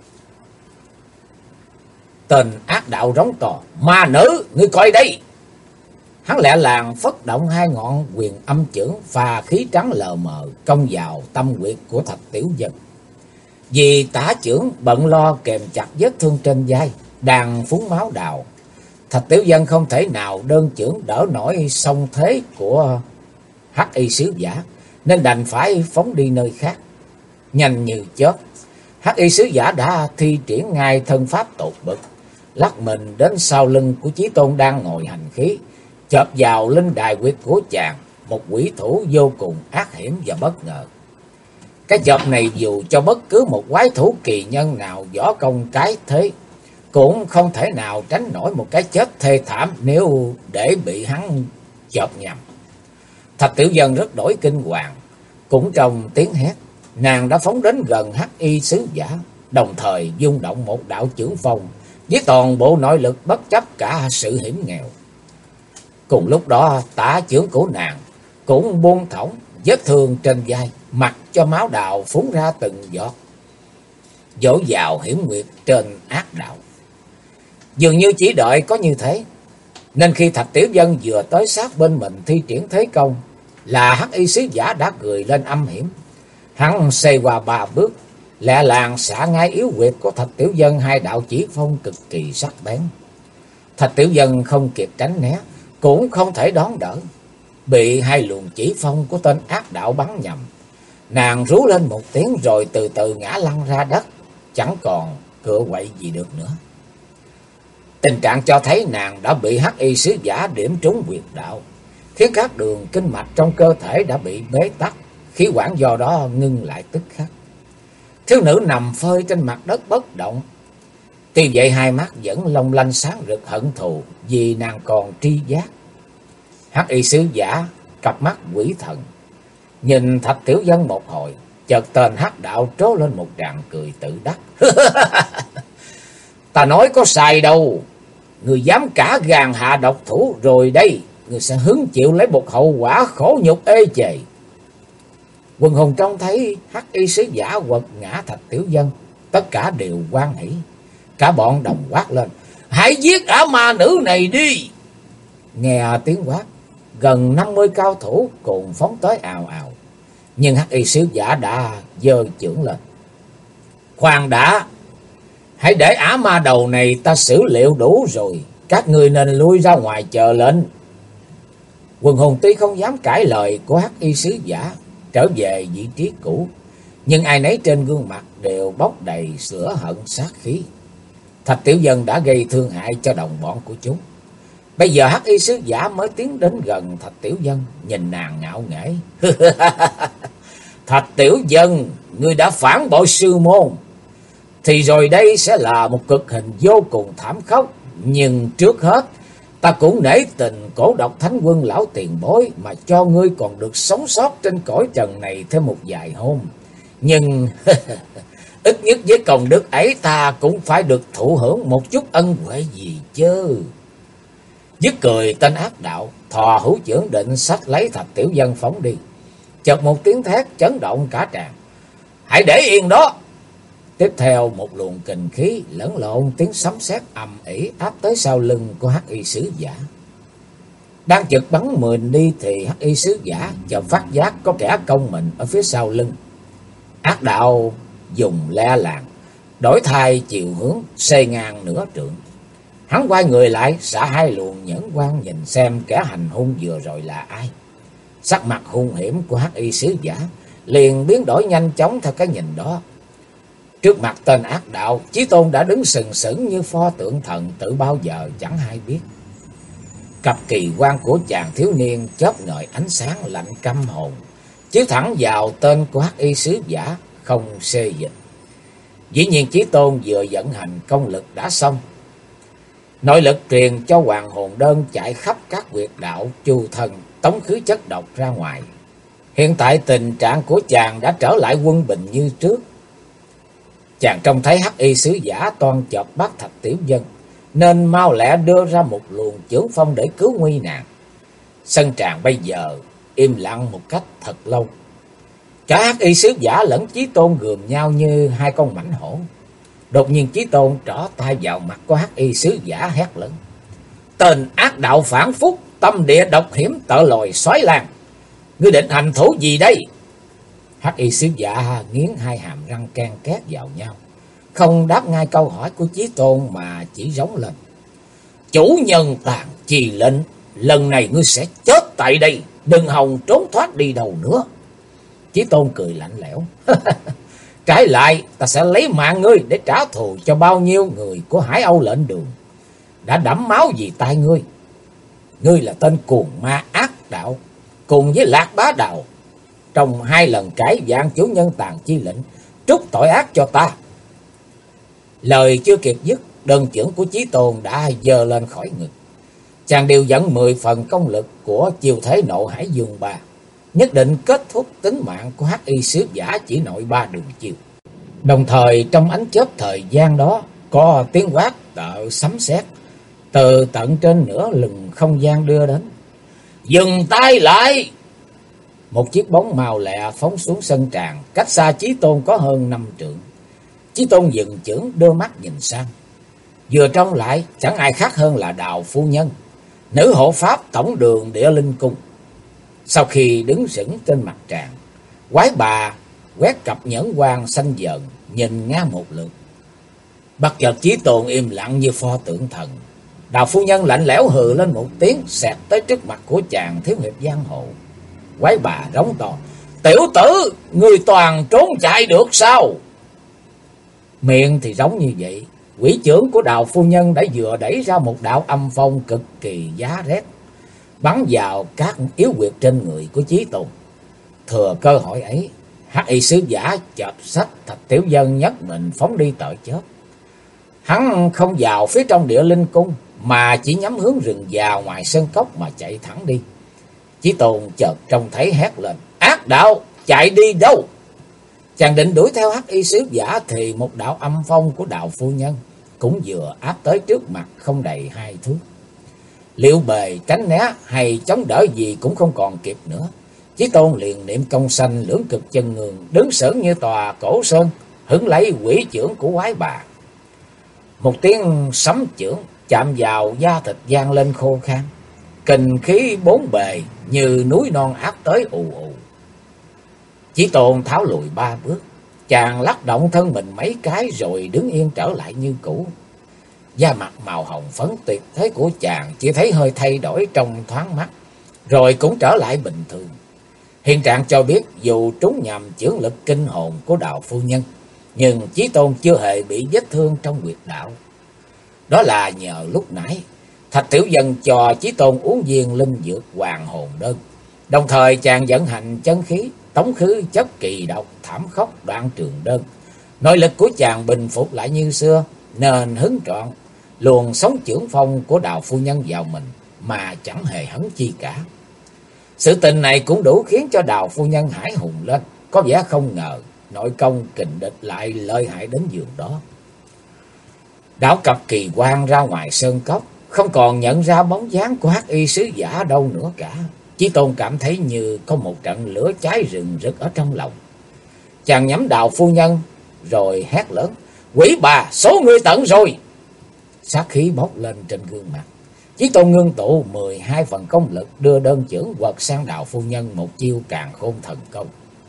Tên ác đạo rống to: Ma nữ, ngươi coi đây! Hắn lẹ làng phất động hai ngọn quyền âm chưởng, pha khí trắng lờ mờ công vào tâm huyệt của Thạch Tiểu Dân. Vì tả chưởng bận lo kèm chặt vết thương trên vai đang phúng máu đào, Thạch Tiểu Dân không thể nào đơn chưởng đỡ nổi song thế của hắc y sứ giả, nên đành phải phóng đi nơi khác. Nhanh như chớp, hắc y sứ giả đã thi triển ngay thân pháp tột bực, lắc mình đến sau lưng của Chí Tôn đang ngồi hành khí, chộp vào linh đài huyệt của chàng, một quỷ thủ vô cùng ác hiểm và bất ngờ. Cái chộp này dù cho bất cứ một quái thủ kỳ nhân nào võ công cái thế cũng không thể nào tránh nổi một cái chết thê thảm nếu để bị hắn chộp nhầm. Thạch Tiểu Dân rất đổi kinh hoàng, cũng trong tiếng hét, nàng đã phóng đến gần hắc y sứ giả, đồng thời dung động một đạo chưởng phong với toàn bộ nội lực bất chấp cả sự hiểm nghèo. Cùng lúc đó tả chưởng của nàng cũng buông thõng, vết thương trên vai mặc cho máu đào phúng ra từng giọt, dỗ vào hiểm nguyệt trên ác đạo. Dường như chỉ đợi có như thế, nên khi Thạch Tiểu Dân vừa tới sát bên mình thi triển thế công, là hắc y sứ giả đã cười lên âm hiểm. Hắn xoay qua 3 bước, lẹ làng xả ngay yếu huyệt của Thạch Tiểu Dân hai đạo chỉ phong cực kỳ sắc bén. Thạch Tiểu Dân không kịp tránh né, cũng không thể đón đỡ, bị hai luồng chỉ phong của tên ác đạo bắn nhầm. Nàng rú lên một tiếng rồi từ từ ngã lăn ra đất, chẳng còn cựa quậy gì được nữa. Tình trạng cho thấy nàng đã bị hắc y sứ giả điểm trúng huyệt đạo, khiến các đường kinh mạch trong cơ thể đã bị bế tắc, khí quản do đó ngưng lại tức khắc. Thiếu nữ nằm phơi trên mặt đất bất động. Tuy vậy hai mắt vẫn long lanh sáng rực hận thù, vì nàng còn tri giác. Hắc y sứ giả cặp mắt quỷ thần nhìn Thạch Tiểu Dân một hồi, chợt tên hắc đạo trố lên một tràng cười tự đắc. Ta nói có sai đâu, người dám cả gan hạ độc thủ rồi đây, người sẽ hứng chịu lấy một hậu quả khổ nhục ê chề. Quần hùng trông thấy hắc y sứ giả quật ngã Thạch Tiểu Dân, tất cả đều hoan hỉ. Cả bọn đồng quát lên: Hãy giết ả ma nữ này đi! Nghe tiếng quát, gần 50 cao thủ cùng phóng tới ào ào. Nhưng hắc y sứ giả đã giơ chưởng lên: Khoan đã, hãy để ả ma đầu này ta xử liệu đủ rồi, các người nên lui ra ngoài chờ lệnh. Quần hùng tuy không dám cãi lời của hắc y sứ giả, trở về vị trí cũ, nhưng ai nấy trên gương mặt đều bốc đầy sữa hận sát khí. Thạch Tiểu Dân đã gây thương hại cho đồng bọn của chúng. Bây giờ Hắc Y sứ giả mới tiến đến gần Thạch Tiểu Dân, nhìn nàng ngạo nghễ. Thạch Tiểu Dân, ngươi đã phản bội sư môn, thì rồi đây sẽ là một cực hình vô cùng thảm khốc. Nhưng trước hết, ta cũng nể tình Cổ Độc Thánh Quân lão tiền bối mà cho ngươi còn được sống sót trên cõi trần này thêm một vài hôm. Nhưng ít nhất với công đức ấy ta cũng phải được thụ hưởng một chút ân huệ gì chứ. Dứt cười, tên ác đạo thò hữu chưởng định xách lấy Thạch Tiểu Dân phóng đi. Chợt một tiếng thét chấn động cả tràng. Hãy để yên đó! Tiếp theo một luồng kình khí lẫn lộn tiếng sấm sét ầm ĩ áp tới sau lưng của Hắc Y sứ giả. Đang chực bắn mình đi thì Hắc Y sứ giả chợt phát giác có kẻ công mình ở phía sau lưng. Ác đạo dùng le làng đổi thay chiều hướng xê ngang nửa trượng. Hắn quay người lại, xả hai luồng nhẫn quang nhìn xem kẻ hành hung vừa rồi là ai. Sắc mặt hung hiểm của Hắc Y sứ giả liền biến đổi nhanh chóng theo cái nhìn đó. Trước mặt tên ác đạo, Chí Tôn đã đứng sừng sững như pho tượng thần từ bao giờ chẳng hay biết. Cặp kỳ quan của chàng thiếu niên chớp ngời ánh sáng lạnh căm hồn, chiếu thẳng vào tên của Hắc Y sứ giả, không xê dịch. Dĩ nhiên Chí Tôn vừa vận hành công lực đã xong. Nội lực truyền cho hoàng hồn đơn chạy khắp các huyệt đạo chu thân, tống khứ chất độc ra ngoài. Hiện tại tình trạng của chàng đã trở lại quân bình như trước. Chàng trông thấy Hắc Y sứ giả toan chộp bắt Thạch Tiểu Dân, nên mau lẹ đưa ra một luồng chưởng phong để cứu nguy nàng. Sân tràng bây giờ im lặng một cách thật lâu. Cả Hắc Y sứ giả lẫn Chí Tôn gườm nhau như hai con mãnh hổ. Đột nhiên Chí Tôn trỏ tay vào mặt của Hắc Y sứ giả hét lớn: Tên ác đạo phản phúc, tâm địa độc hiểm, tợ lòi xoáy lan, ngươi định hành thủ gì đây? Hắc Y sứ giả nghiến hai hàm răng ken két vào nhau, không đáp ngay câu hỏi của Chí Tôn mà chỉ rống lên: Chủ nhân tàn chi lệnh, lần này ngươi sẽ chết tại đây, đừng hòng trốn thoát đi đâu nữa. Chí Tôn cười lạnh lẽo: Trái lại, ta sẽ lấy mạng ngươi để trả thù cho bao nhiêu người của Hải Âu lệnh đường đã đẫm máu vì tay ngươi. Ngươi là tên cuồng ma ác đạo, cùng với Lạc Bá Đạo, trong hai lần cãi vạn chủ nhân tàn chi lệnh, trút tội ác cho ta. Lời chưa kịp dứt, đơn chưởng của Chí Tôn đã giơ lên khỏi ngực. Chàng điều dẫn 10 phần công lực của chiêu thế Nộ Hải Dương Ba, nhất định kết thúc tính mạng của Hắc Y sứ giả chỉ nội 3 đường chiêu. Đồng thời trong ánh chớp thời gian đó, có tiếng quát tợ sấm sét từ tận trên nửa lừng không gian đưa đến: Dừng tay lại! Một chiếc bóng màu lẹ phóng xuống sân tràng, cách xa Chí Tôn có hơn 5 trượng. Chí Tôn dừng chưởng, đưa mắt nhìn sang. Vừa trông lại, chẳng ai khác hơn là Đào phu nhân, nữ hộ pháp tổng đường Địa Linh Cung. Sau khi đứng sững trên mặt tràng, quái bà quét cặp nhẫn quang xanh dần, nhìn ngang một lượt. Bất chợt Chí Tôn im lặng như pho tượng thần. Đào phu nhân lạnh lẽo hừ lên một tiếng, xẹt tới trước mặt của chàng thiếu hiệp giang hồ. Quái bà rống to: Tiểu tử, người toàn trốn chạy được sao? Miệng thì giống như vậy, quỷ chưởng của Đào phu nhân đã vừa đẩy ra một đạo âm phong cực kỳ giá rét, bắn vào các yếu huyệt trên người của Chí Tôn. Thừa cơ hội ấy, Hắc Y sứ giả chợt xách Thạch Tiểu Dân nhất mình phóng đi tợ chết. Hắn không vào phía trong Địa Linh Cung, mà chỉ nhắm hướng rừng già ngoài sân cốc mà chạy thẳng đi. Chí Tôn chợt trông thấy hét lên: Ác đạo, chạy đi đâu? Chàng định đuổi theo Hắc Y sứ giả thì một đạo âm phong của Đào phu nhân cũng vừa áp tới trước mặt không đầy 2 thước. Liệu bề tránh né hay chống đỡ gì cũng không còn kịp nữa. Chí Tôn liền niệm công sanh lưỡng cực chân ngường, đứng sững như tòa cổ sơn, hứng lấy quỷ chưởng của quái bà. Một tiếng sấm chưởng chạm vào da thịt vang lên khô khan, kình khí bốn bề như núi non áp tới ù ù. Chí Tôn tháo lùi 3 bước, chàng lắc động thân mình mấy cái rồi đứng yên trở lại như cũ. Da mặt màu hồng phấn tuyệt thế của chàng chỉ thấy hơi thay đổi trong thoáng mắt, rồi cũng trở lại bình thường. Hiện trạng cho biết dù trúng nhầm chưởng lực kinh hồn của Đào phu nhân, nhưng Chí Tôn chưa hề bị vết thương trong huyệt đạo. Đó là nhờ lúc nãy Thạch Tiểu Dân cho Chí Tôn uống viên linh dược hoàng hồn đơn. Đồng thời chàng vận hành chân khí, tống khứ chấp kỳ độc, thảm khốc đoạn trường đơn. Nội lực của chàng bình phục lại như xưa, nên hứng trọn luồng sống chưởng phong của Đào phu nhân vào mình mà chẳng hề hấn chi cả. Sự tình này cũng đủ khiến cho Đào phu nhân hãi hùng lên, có vẻ không ngờ nội công kình địch lại lợi hại đến giường đó. Đảo cặp kỳ quan ra ngoài sơn cốc, không còn nhận ra bóng dáng của hắc y sứ giả đâu nữa cả. Chí Tôn cảm thấy như có một trận lửa cháy rừng rực ở trong lòng. Chàng nhắm Đào phu nhân rồi hét lớn: "Quỷ bà, số ngươi tận rồi!" Sát khí bốc lên trên gương mặt. Chí Tôn ngưng tụ 12 phần công lực, đưa đơn chưởng quật sang Đào phu nhân một chiêu càn khôn thần công.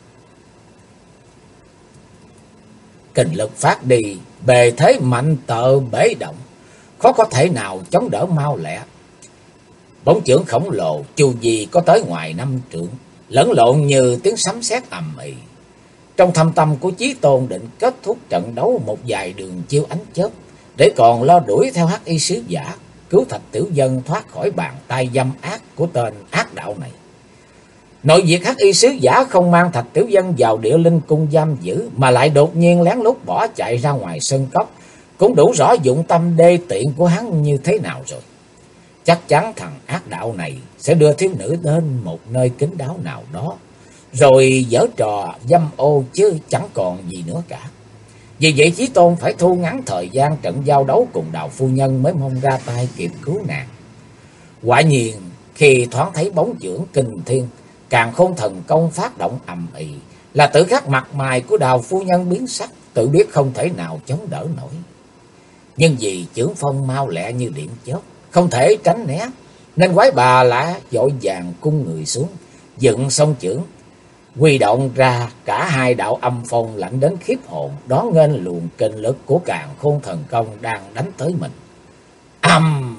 Kình lực phát đi, bề thế mạnh tợ bể động, khó có thể nào chống đỡ mau lẹ. Bóng chưởng khổng lồ chu vi có tới ngoài 5 trượng, lẫn lộn như tiếng sấm sét ầm ĩ. Trong thâm tâm của Chí Tôn định kết thúc trận đấu một vài đường chiêu ánh chớp, để còn lo đuổi theo hắc y sứ giả, cứu Thạch Tiểu Dân thoát khỏi bàn tay dâm ác của tên ác đạo này. Nội việc hắc y sứ giả không mang Thạch Tiểu Dân vào Địa Linh cung giam giữ, mà lại đột nhiên lén lút bỏ chạy ra ngoài sân cốc, cũng đủ rõ dụng tâm đê tiện của hắn như thế nào rồi. Chắc chắn thằng ác đạo này sẽ đưa thiếu nữ đến một nơi kín đáo nào đó, rồi giở trò dâm ô chứ chẳng còn gì nữa cả. Vì vậy Chí Tôn phải thu ngắn thời gian trận giao đấu cùng Đào phu nhân mới mong ra tay kịp cứu nàng. Quả nhiên khi thoáng thấy bóng chưởng kinh thiên, càn khôn thần công phát động ầm ĩ, là tự khắc mặt mày của Đào phu nhân biến sắc, tự biết không thể nào chống đỡ nổi. Nhưng vì chưởng phong mau lẹ như điện chớp, không thể tránh né, nên quái bà lại vội vàng cung người xuống, dựng song chưởng, huy động ra cả hai đạo âm phong lạnh đến khiếp hồn, đón nghênh luồng kình lực của càn khôn thần công đang đánh tới mình. Ầm!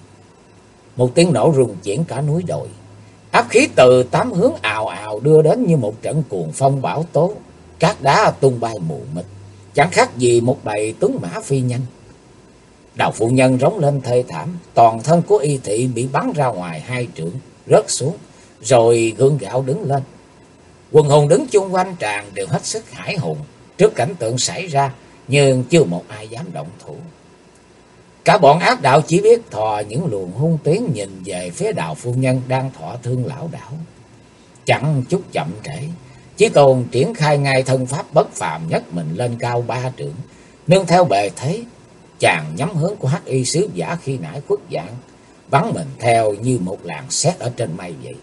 Một tiếng nổ rung chuyển cả núi đồi. Áp khí từ 8 hướng ào ào đưa đến như một trận cuồng phong bão tố, cát đá tung bay mù mịt, chẳng khác gì một bầy tuấn mã phi nhanh. Đào phu nhân rống lên thê thảm, toàn thân của y thị bị bắn ra ngoài 2 trượng, rớt xuống, rồi gượng gạo đứng lên. Quần hùng đứng chung quanh tràng đều hết sức hãi hùng trước cảnh tượng xảy ra, nhưng chưa một ai dám động thủ. Cả bọn ác đạo chỉ biết thò những luồng hung tiếng nhìn về phía Đào phu nhân đang thọ thương lão đảo. Chẳng chút chậm trễ, Chí Tôn triển khai ngay thân pháp bất phàm nhất mình lên cao 3 trượng, nương theo bề thế, chàng nhắm hướng của hắc y sứ giả khi nãy khuất dạng, bắn mình theo như một làn sét ở trên mây vậy.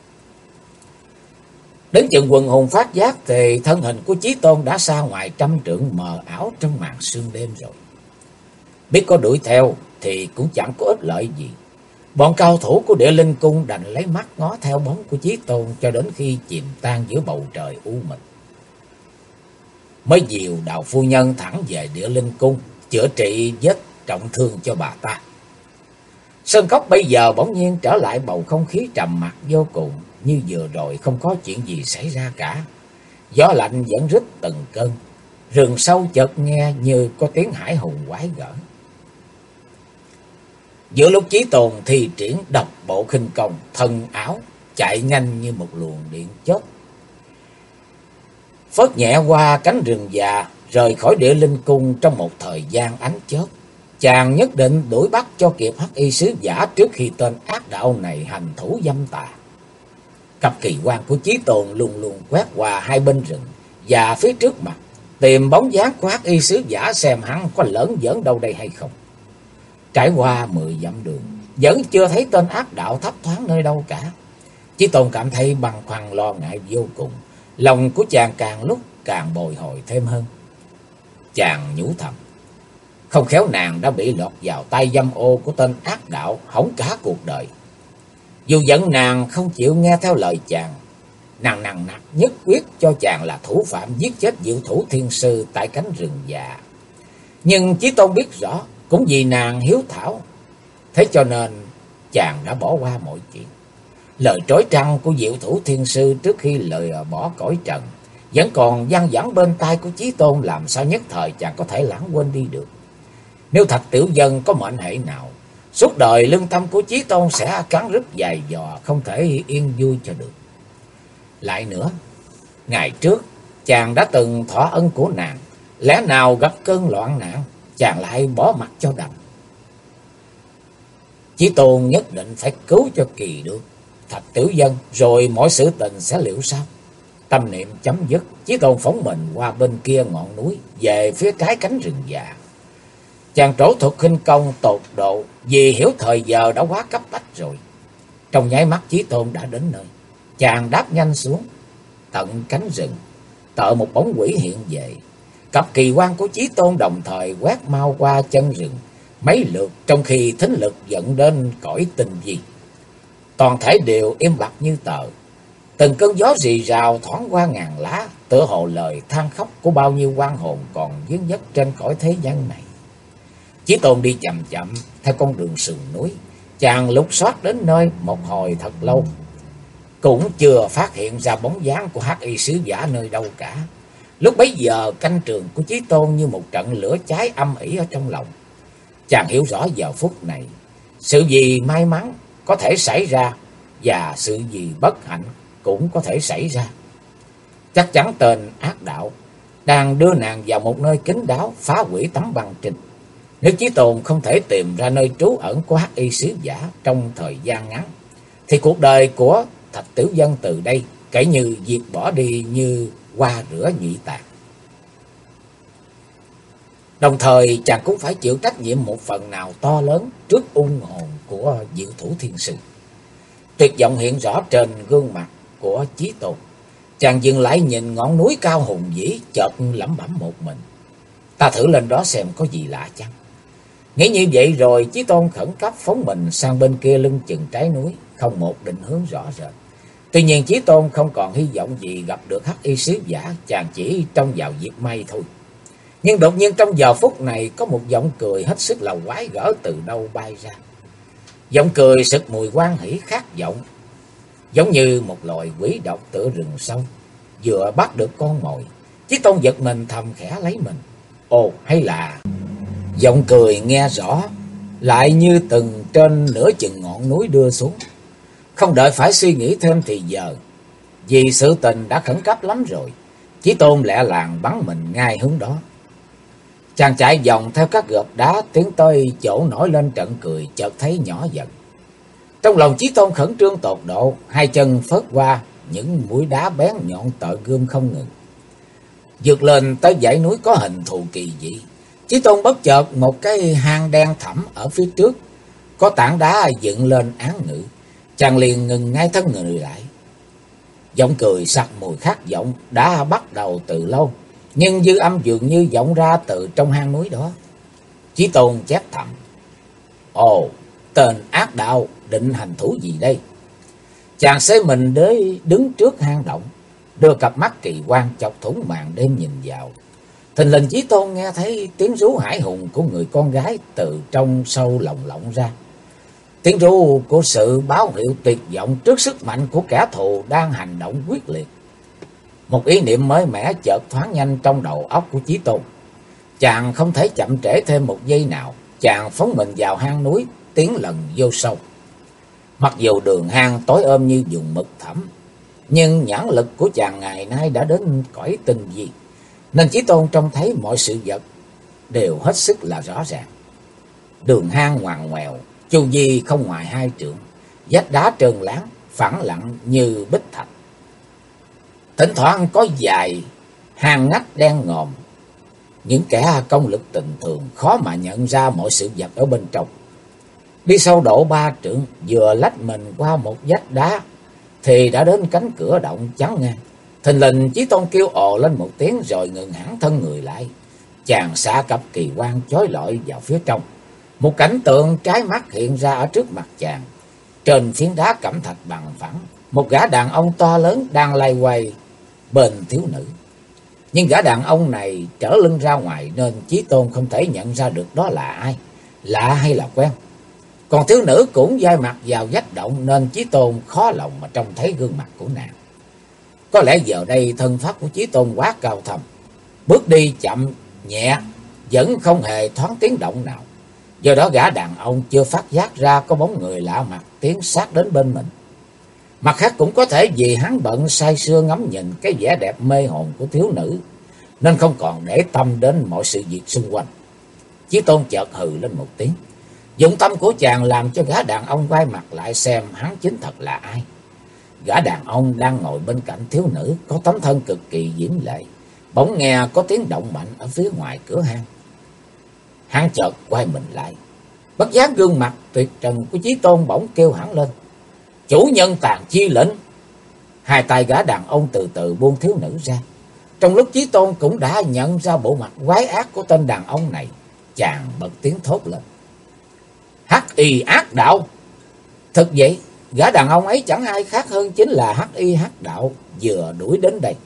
Đến chừng quần hùng phát giác thì thân hình của Chí Tôn đã xa ngoài 100 trượng, mờ ảo trong màn sương đêm rồi. Biết có đuổi theo thì cũng chẳng có ích lợi gì. Bọn cao thủ của Địa Linh cung đành lấy mắt ngó theo bóng của Chí Tôn cho đến khi chìm tan giữa bầu trời u mịt, mới dìu Đào phu nhân thẳng về Địa Linh cung chữa trị vết trọng thương cho bà ta. Sơn cốc bây giờ bỗng nhiên trở lại bầu không khí trầm mặc vô cùng, như vừa rồi không có chuyện gì xảy ra cả. Gió lạnh vẫn rít từng cơn, rừng sâu chợt nghe như có tiếng hải hùng quái gở. Giữa lúc Chí Tôn thi triển độc bộ khinh công, thân áo chạy nhanh như một luồng điện chớp, phớt nhẹ qua cánh rừng già, rời khỏi Địa Linh cung trong một thời gian ánh chớp. Chàng nhất định đuổi bắt cho kịp hắc y sứ giả trước khi tên ác đạo này hành thủ dâm tà. Cặp kỳ quan của Chí Tôn luôn luôn quét qua hai bên rừng và phía trước mặt, tìm bóng dáng của hắc y sứ giả xem hắn có lỡn giỡn đâu đây hay không. Trải qua 10 dặm đường, vẫn chưa thấy tên ác đạo thấp thoáng nơi đâu cả. Chí Tôn cảm thấy băn khoăn lo ngại vô cùng, lòng của chàng càng lúc càng bồi hồi thêm hơn. Chàng nhủ thầm, không khéo nàng đã bị lọt vào tay dâm ô của tên ác đạo, hỏng cả cuộc đời. Dù giận nàng không chịu nghe theo lời chàng, nàng nằng nặc nhất quyết cho chàng là thủ phạm giết chết Diệu Thủ Thiên Sư tại cánh rừng già. Nhưng Chí Tôn biết rõ, cũng vì nàng hiếu thảo, thế cho nên chàng đã bỏ qua mọi chuyện. Lời trói trăng của Diệu Thủ Thiên Sư trước khi lời bỏ cõi trần vẫn còn văng vẳng bên tai của Chí Tôn, làm sao nhất thời chàng có thể lãng quên đi được. Nếu Thạch Tiểu Dân có mệnh hệ nào, suốt đời lương tâm của Chí Tôn sẽ cắn rứt dài dò, không thể yên vui cho được. Lại nữa, ngày trước chàng đã từng thọ ân của nàng, lẽ nào gặp cơn loạn nạn chàng lại bỏ mặc cho đành? Chí Tôn nhất định phải cứu cho kỳ được Thạch Tiểu Dân, rồi mọi sự tình sẽ liệu sao. Tâm niệm chấm dứt, Chí Tôn phóng mình qua bên kia ngọn núi, về phía cái cánh rừng già. Chàng trổ thuật khinh công tột độ, vì hiểu thời giờ đã quá cấp bách rồi. Trong nháy mắt Chí Tôn đã đến nơi. Chàng đáp nhanh xuống tận cánh rừng, tợ một bóng quỷ hiện về. Cặp kỳ quan của Chí Tôn đồng thời quét mau qua chân rừng mấy lượt, trong khi thính lực dẫn đến cõi tinh vi. Toàn thể đều im bặt như tờ. Từng cơn gió rì rào thoáng qua ngàn lá, tựa hồ lời than khóc của bao nhiêu oan hồn còn vướng vất trên cõi thế gian này. Chí Tôn đi chậm chậm theo con đường sườn núi. Chàng lục soát đến nơi một hồi thật lâu, cũng chưa phát hiện ra bóng dáng của hắc y sứ giả nơi đâu cả. Lúc bấy giờ canh trường của Chí Tôn như một trận lửa cháy âm ỉ ở trong lòng. Chàng hiểu rõ giờ phút này, sự gì may mắn có thể xảy ra, và sự gì bất hạnh cũng có thể xảy ra. Chắc chắn tên ác đạo đang đưa nàng vào một nơi kín đáo, phá hủy tấm băng trình. Nếu Chí Tôn không thể tìm ra nơi trú ẩn của hắc y sứ giả trong thời gian ngắn, thì cuộc đời của Thạch Tiểu Dân từ đây kể như diệt bỏ đi như hoa rửa nhụy tàn. Đồng thời chàng cũng phải chịu trách nhiệm một phần nào to lớn trước ung hồn của Diệu Thủ Thiên Sư. Tuyệt vọng hiện rõ trên gương mặt của Chí Tôn. Chàng dừng lại nhìn ngọn núi cao hùng vĩ, chợt lẩm bẩm một mình: ta thử lên đó xem có gì lạ chăng. Nghĩ như vậy rồi, Chí Tôn khẩn cấp phóng mình sang bên kia lưng chừng trái núi, không một định hướng rõ rệt. Tuy nhiên Chí Tôn không còn hy vọng gì gặp được hắc y sứ giả, chàng chỉ trông vào việc may thôi. Nhưng đột nhiên trong giờ phút này có một giọng cười hết sức là quái gở từ đâu bay ra. Giọng cười sực mùi hoan hỉ khát vọng, giống như một loài quỷ độc tựa rừng sâu vừa bắt được con mồi. Chí Tôn giật mình thầm khẽ lấy mình. Ồ, hay là giọng cười nghe rõ, lại như từng trên nửa chừng ngọn núi đưa xuống. Không đợi phải suy nghĩ thêm thì giờ, vì sự tình đã khẩn cấp lắm rồi, Chí Tôn lẹ làng bắn mình ngay hướng đó. Chàng chạy vòng theo các gợp đá tiến tới chỗ nổi lên trận cười, chợt thấy nhỏ dần. Trong lòng Chí Tôn khẩn trương tột độ, hai chân phớt qua những mũi đá bén nhọn tợ gươm không ngừng. Vượt lên tới dãy núi có hình thù kỳ dị, Chí Tôn bất chợt một cái hang đen thẳm ở phía trước, có tảng đá dựng lên án ngữ. Chàng liền ngừng ngay thân người lại. Giọng cười sặc mùi khát vọng đã bắt đầu từ lâu, nhưng dư âm dường như vọng ra từ trong hang núi đó. Chí Tôn chép thầm: ồ, tên ác đạo định hành thủ gì đây? Chàng xế mình đến đứng trước hang động, đưa cặp mắt kỳ quan chọc thủng màn đêm nhìn vào. Thình lình Chí Tôn nghe thấy tiếng rú hãi hùng của người con gái từ trong sâu lồng lộng ra. Tiếng ru của sự báo hiệu tuyệt vọng trước sức mạnh của kẻ thù đang hành động quyết liệt. Một ý niệm mới mẻ chợt thoáng nhanh trong đầu óc của Chí Tôn. Chàng không thể chậm trễ thêm một giây nào. Chàng phóng mình vào hang núi, tiến lần vô sâu. Mặc dù đường hang tối ôm như vùng mực thẳm, nhưng nhãn lực của chàng ngày nay đã đến cõi tinh vi, nên Chí Tôn trông thấy mọi sự vật đều hết sức là rõ ràng. Đường hang ngoằn ngoèo, chu vi không ngoài 2 trượng, vách đá trơn láng, phẳng lặng như bích thạch. Thỉnh thoảng có vài hang ngách đen ngòm, những kẻ công lực tình thường khó mà nhận ra mọi sự vật ở bên trong. Đi sâu độ 3 trượng, vừa lách mình qua một vách đá thì đã đến cánh cửa động chắn ngang. Thình lình Chí Tôn kêu ồ lên một tiếng rồi ngừng hẳn thân người lại. Chàng xạ cặp kỳ quan chói lọi vào phía trong. Một cảnh tượng trái mắt hiện ra ở trước mặt chàng. Trên phiến đá cẩm thạch bằng phẳng, một gã đàn ông to lớn đang lay quay bên thiếu nữ. Nhưng gã đàn ông này trở lưng ra ngoài nên Chí Tôn không thể nhận ra được đó là ai, lạ hay là quen. Còn thiếu nữ cũng dai mặt vào vách động nên Chí Tôn khó lòng mà trông thấy gương mặt của nàng. Có lẽ giờ đây thân pháp của Chí Tôn quá cao thâm, bước đi chậm nhẹ, vẫn không hề thoáng tiếng động nào. Do đó gã đàn ông chưa phát giác ra có bóng người lạ mặt tiến sát đến bên mình. Mặt khác cũng có thể vì hắn bận say sưa ngắm nhìn cái vẻ đẹp mê hồn của thiếu nữ, nên không còn để tâm đến mọi sự việc xung quanh. Chí Tôn chợt hừ lên một tiếng. Dụng tâm của chàng làm cho gã đàn ông quay mặt lại xem hắn chính thật là ai. Gã đàn ông đang ngồi bên cạnh thiếu nữ có tấm thân cực kỳ diễm lệ. Bỗng nghe có tiếng động mạnh ở phía ngoài cửa hang. Hắn chợt quay mình lại. Bất giác gương mặt tuyệt trần của Chí Tôn bỗng kêu hẳn lên: "Chủ nhân Tàn Chi lệnh!" Hai tay gã đàn ông từ từ buông thiếu nữ ra. Trong lúc Chí Tôn cũng đã nhận ra bộ mặt quái ác của tên đàn ông này, chàng bật tiếng thốt lên: "Hắc Y ác đạo!" Thực vậy, gã đàn ông ấy chẳng ai khác hơn chính là Hắc Y ác đạo vừa đuổi đến đây.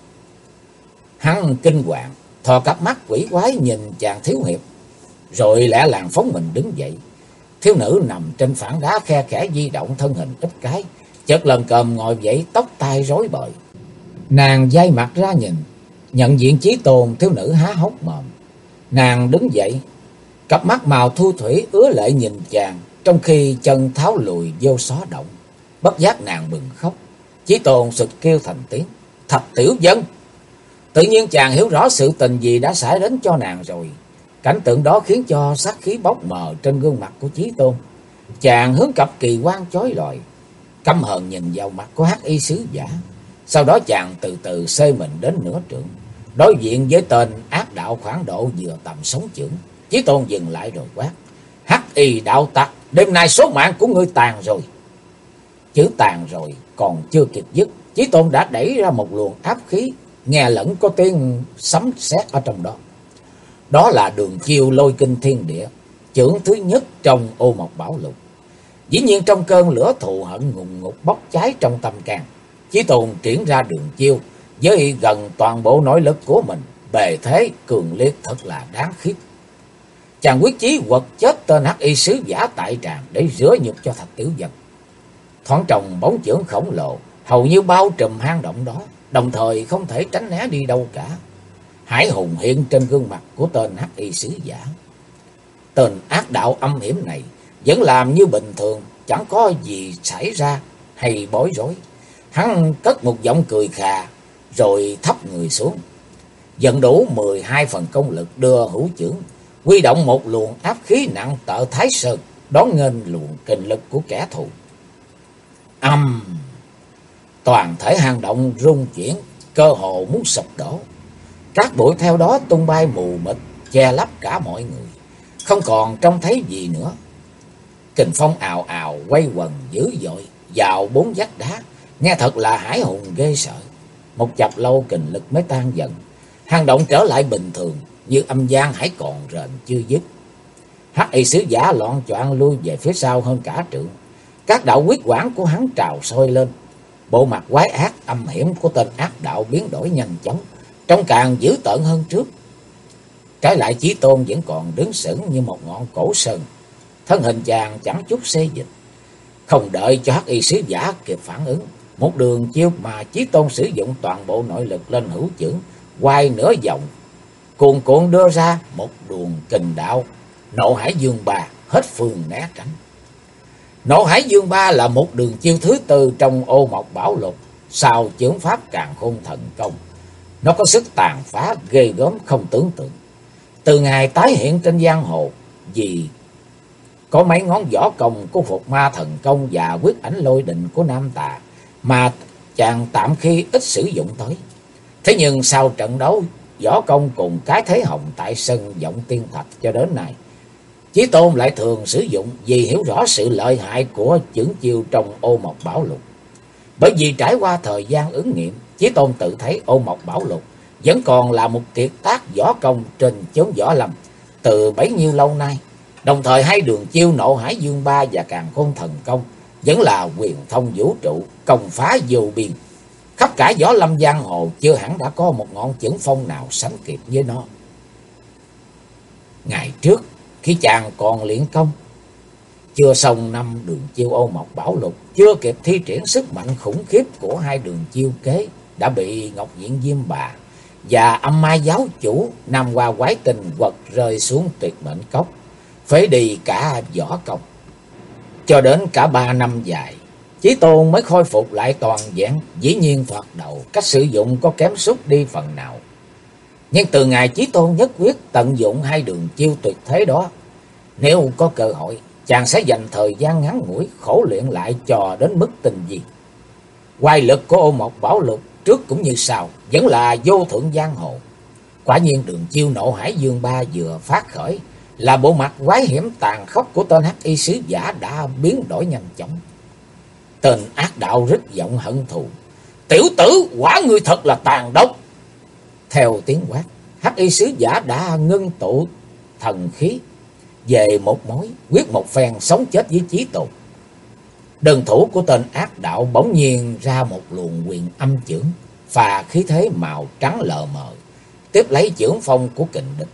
Hắn kinh hoàng, thò cặp mắt quỷ quái nhìn chàng thiếu hiệp, rồi lẹ làng phóng mình đứng dậy. Thiếu nữ nằm trên phản đá khe khẽ di động thân hình ít cái, chợt lần cồm ngồi dậy, tóc tai rối bời. Nàng dai mặt ra nhìn, nhận diện Chí Tôn, thiếu nữ há hốc mồm. Nàng đứng dậy, cặp mắt màu thu thủy ứa lệ nhìn chàng, trong khi chân tháo lùi vô xó động. Bất giác nàng bừng khóc. Chí Tôn sụt kêu thành tiếng: "Thập tiểu dân!" Tự nhiên chàng hiểu rõ sự tình gì đã xảy đến cho nàng rồi. Cảnh tượng đó khiến cho sát khí bốc mờ trên gương mặt của Chí Tôn. Chàng hướng cặp kỳ quan chói lọi, căm hờn nhìn vào mặt của Hắc Y sứ giả. Sau đó chàng từ từ xê mình đến nửa trượng, đối diện với tên ác đạo khoảng độ vừa tầm sống chưởng. Chí Tôn dừng lại rồi quát: "Hắc Y đạo tặc, đêm nay số mạng của ngươi tàn rồi!" Chữ tàn rồi còn chưa kịp dứt, Chí Tôn đã đẩy ra một luồng áp khí, nghe lẫn có tiếng sấm sét ở trong đó. Đó là đường chiêu Lôi Kinh Thiên Địa, chưởng thứ nhất trong Ô Mộc Bảo Lục. Dĩ nhiên trong cơn lửa thù hận ngùn ngụt bốc cháy trong tâm can, Chí Tôn triển ra đường chiêu với gần toàn bộ nội lực của mình, bề thế cường liệt thật là đáng khiếp. Chàng quyết chí quật chết tên Hắc Y sứ giả tại tràng để rửa nhục cho Thạch tiểu dân. Thoáng trồng bóng chưởng khổng lồ hầu như bao trùm hang động đó, đồng thời không thể tránh né đi đâu cả. Hải hùng hiện trên gương mặt của tên Hắc Y sứ giả. Tên ác đạo âm hiểm này vẫn làm như bình thường, chẳng có gì xảy ra hay bối rối. Hắn cất một giọng cười khà, rồi thấp người xuống, dần đủ 12 phần công lực đưa hữu chưởng, huy động một luồng áp khí nặng tợ Thái Sơn, đón nghênh luồng kình lực của kẻ thù. Toàn thể hang động rung chuyển, cơ hồ muốn sụp đổ. Các bụi theo đó tung bay mù mịt, che lấp cả mọi người, không còn trông thấy gì nữa. Kình phong ào ào quay quần dữ dội vào bốn vách đá, nghe thật là hãi hùng ghê sợ. Một chập lâu kình lực mới tan dần, hang động trở lại bình thường, như âm gian hãy còn rền chưa dứt. Hắc Y sứ giả loạn choạng lui về phía sau hơn cả trượng. Các đạo quyết quản của hắn trào sôi lên. Bộ mặt quái ác âm hiểm của tên ác đạo biến đổi nhanh chóng, trông càng dữ tợn hơn trước. Trái lại Chí Tôn vẫn còn đứng sững như một ngọn cổ sơn, thân hình chàng chẳng chút xê dịch. Không đợi cho Hắc Y sứ giả kịp phản ứng, một đường chiêu mà Chí Tôn sử dụng toàn bộ nội lực lên hữu chưởng, quay nửa vòng, cuồn cuộn đưa ra một luồng kình đạo Nộ Hải Dương Ba, hết phương né tránh. Nộ Hải Dương Ba là một đường chiêu thứ tư trong Ô Mộc Bảo Lục sau chưởng pháp Càn Khôn Thần Công. Nó có sức tàn phá ghê gớm không tưởng tượng. Từ ngày tái hiện trên giang hồ, vì có mấy ngón võ công của Phục Ma Thần Công và Quyết Ảnh Lôi Định của Nam Tà mà chàng tạm khi ít sử dụng tới. Thế nhưng sau trận đấu võ công cùng cái thế hồng tại sân Vọng Tiên Thạch cho đến nay, Chí Tôn lại thường sử dụng vì hiểu rõ sự lợi hại của chưởng chiêu trong Ô Mộc Bảo Lục. Bởi vì trải qua thời gian ứng nghiệm, Chí Tôn tự thấy Ô Mộc Bảo Lục vẫn còn là một kiệt tác võ công trên chốn võ lâm từ bấy nhiêu lâu nay. Đồng thời hai đường chiêu Nộ Hải Dương Ba và Càn Khôn Thần Công vẫn là quyền thông vũ trụ, công phá vô biên. Khắp cả võ lâm giang hồ chưa hẳn đã có một ngọn chưởng phong nào sánh kịp với nó. Ngày trước khi chàng còn luyện công, chưa xong 5 đường chiêu Ô Mộc Bảo Lục, chưa kịp thi triển sức mạnh khủng khiếp của hai đường chiêu kế, đã bị Ngọc Diện Diêm Bà và Âm Mai giáo chủ Nam Hoa Quái Tình quật rơi xuống tuyệt mệnh cốc, phế đi cả võ công. Cho đến cả 3 năm dài, Chí Tôn mới khôi phục lại toàn vẹn. Dĩ nhiên thoạt đầu cách sử dụng có kém sút đi phần nào, nhưng từ ngày Chí Tôn nhất quyết tận dụng hai đường chiêu tuyệt thế đó, nếu có cơ hội, chàng sẽ dành thời gian ngắn ngủi khổ luyện lại cho đến mức tinh vi. Oai lực của Ô Mộc Bảo Lục trước cũng như sau, vẫn là vô thượng giang hồ. Quả nhiên đường chiêu Nộ Hải Dương Ba vừa phát khởi, là bộ mặt quái hiểm tàn khốc của tên hắc y sứ giả đã biến đổi nhanh chóng. Tên ác đạo rít giọng hận thù: "Tiểu tử, quả ngươi thật là tàn độc!" Theo tiếng quát, hắc y sứ giả đã ngưng tụ thần khí về một mối, quyết một phen sống chết với Chí Tôn. Đơn thủ của tên ác đạo bỗng nhiên ra một luồng quyền âm chưởng, phà khí thế màu trắng lờ mờ, tiếp lấy chưởng phong của kình địch.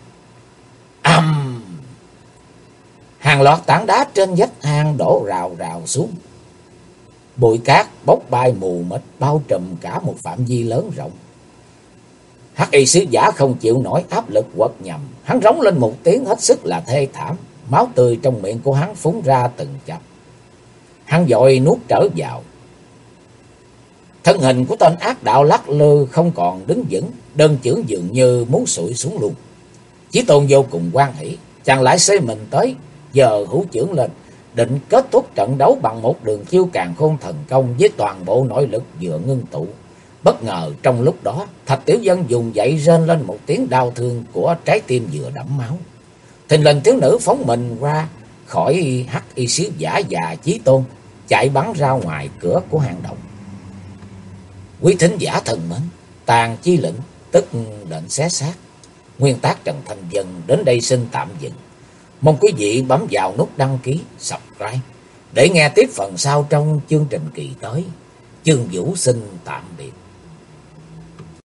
Hàng loạt tảng đá trên vách hang đổ rào rào xuống. Bụi cát bốc bay mù mịt bao trùm cả một phạm vi lớn rộng. Hắc y sứ giả không chịu nổi áp lực quật nhầm, hắn rống lên một tiếng hết sức là thê thảm, máu tươi trong miệng của hắn phúng ra từng chập. Hắn vội nuốt trở vào. Thân hình của tên ác đạo lắc lư không còn đứng vững, đơn chưởng dường như muốn sụi xuống luôn. Chí Tôn vô cùng hoan hỉ, chàng lại xê mình tới, giờ hữu chưởng lên, định kết thúc trận đấu bằng một đường chiêu càn khôn thần công với toàn bộ nội lực vừa ngưng tụ. Bất ngờ trong lúc đó, Thạch Tiểu Dân dùng dậy rên lên một tiếng đau thương của trái tim vừa đẫm máu. Thình lình thiếu nữ phóng mình ra khỏi hắc y sứ giả và Chí Tôn, chạy bắn ra ngoài cửa của hang động. Quý thính giả thần mến, tàn chi lệnh tức lệnh xé xác, nguyên tác Trần Thanh Vân đến đây xin tạm dừng. Mong quý vị bấm vào nút đăng ký, subscribe để nghe tiếp phần sau trong chương trình kỳ tới. Chương Vũ xin tạm biệt.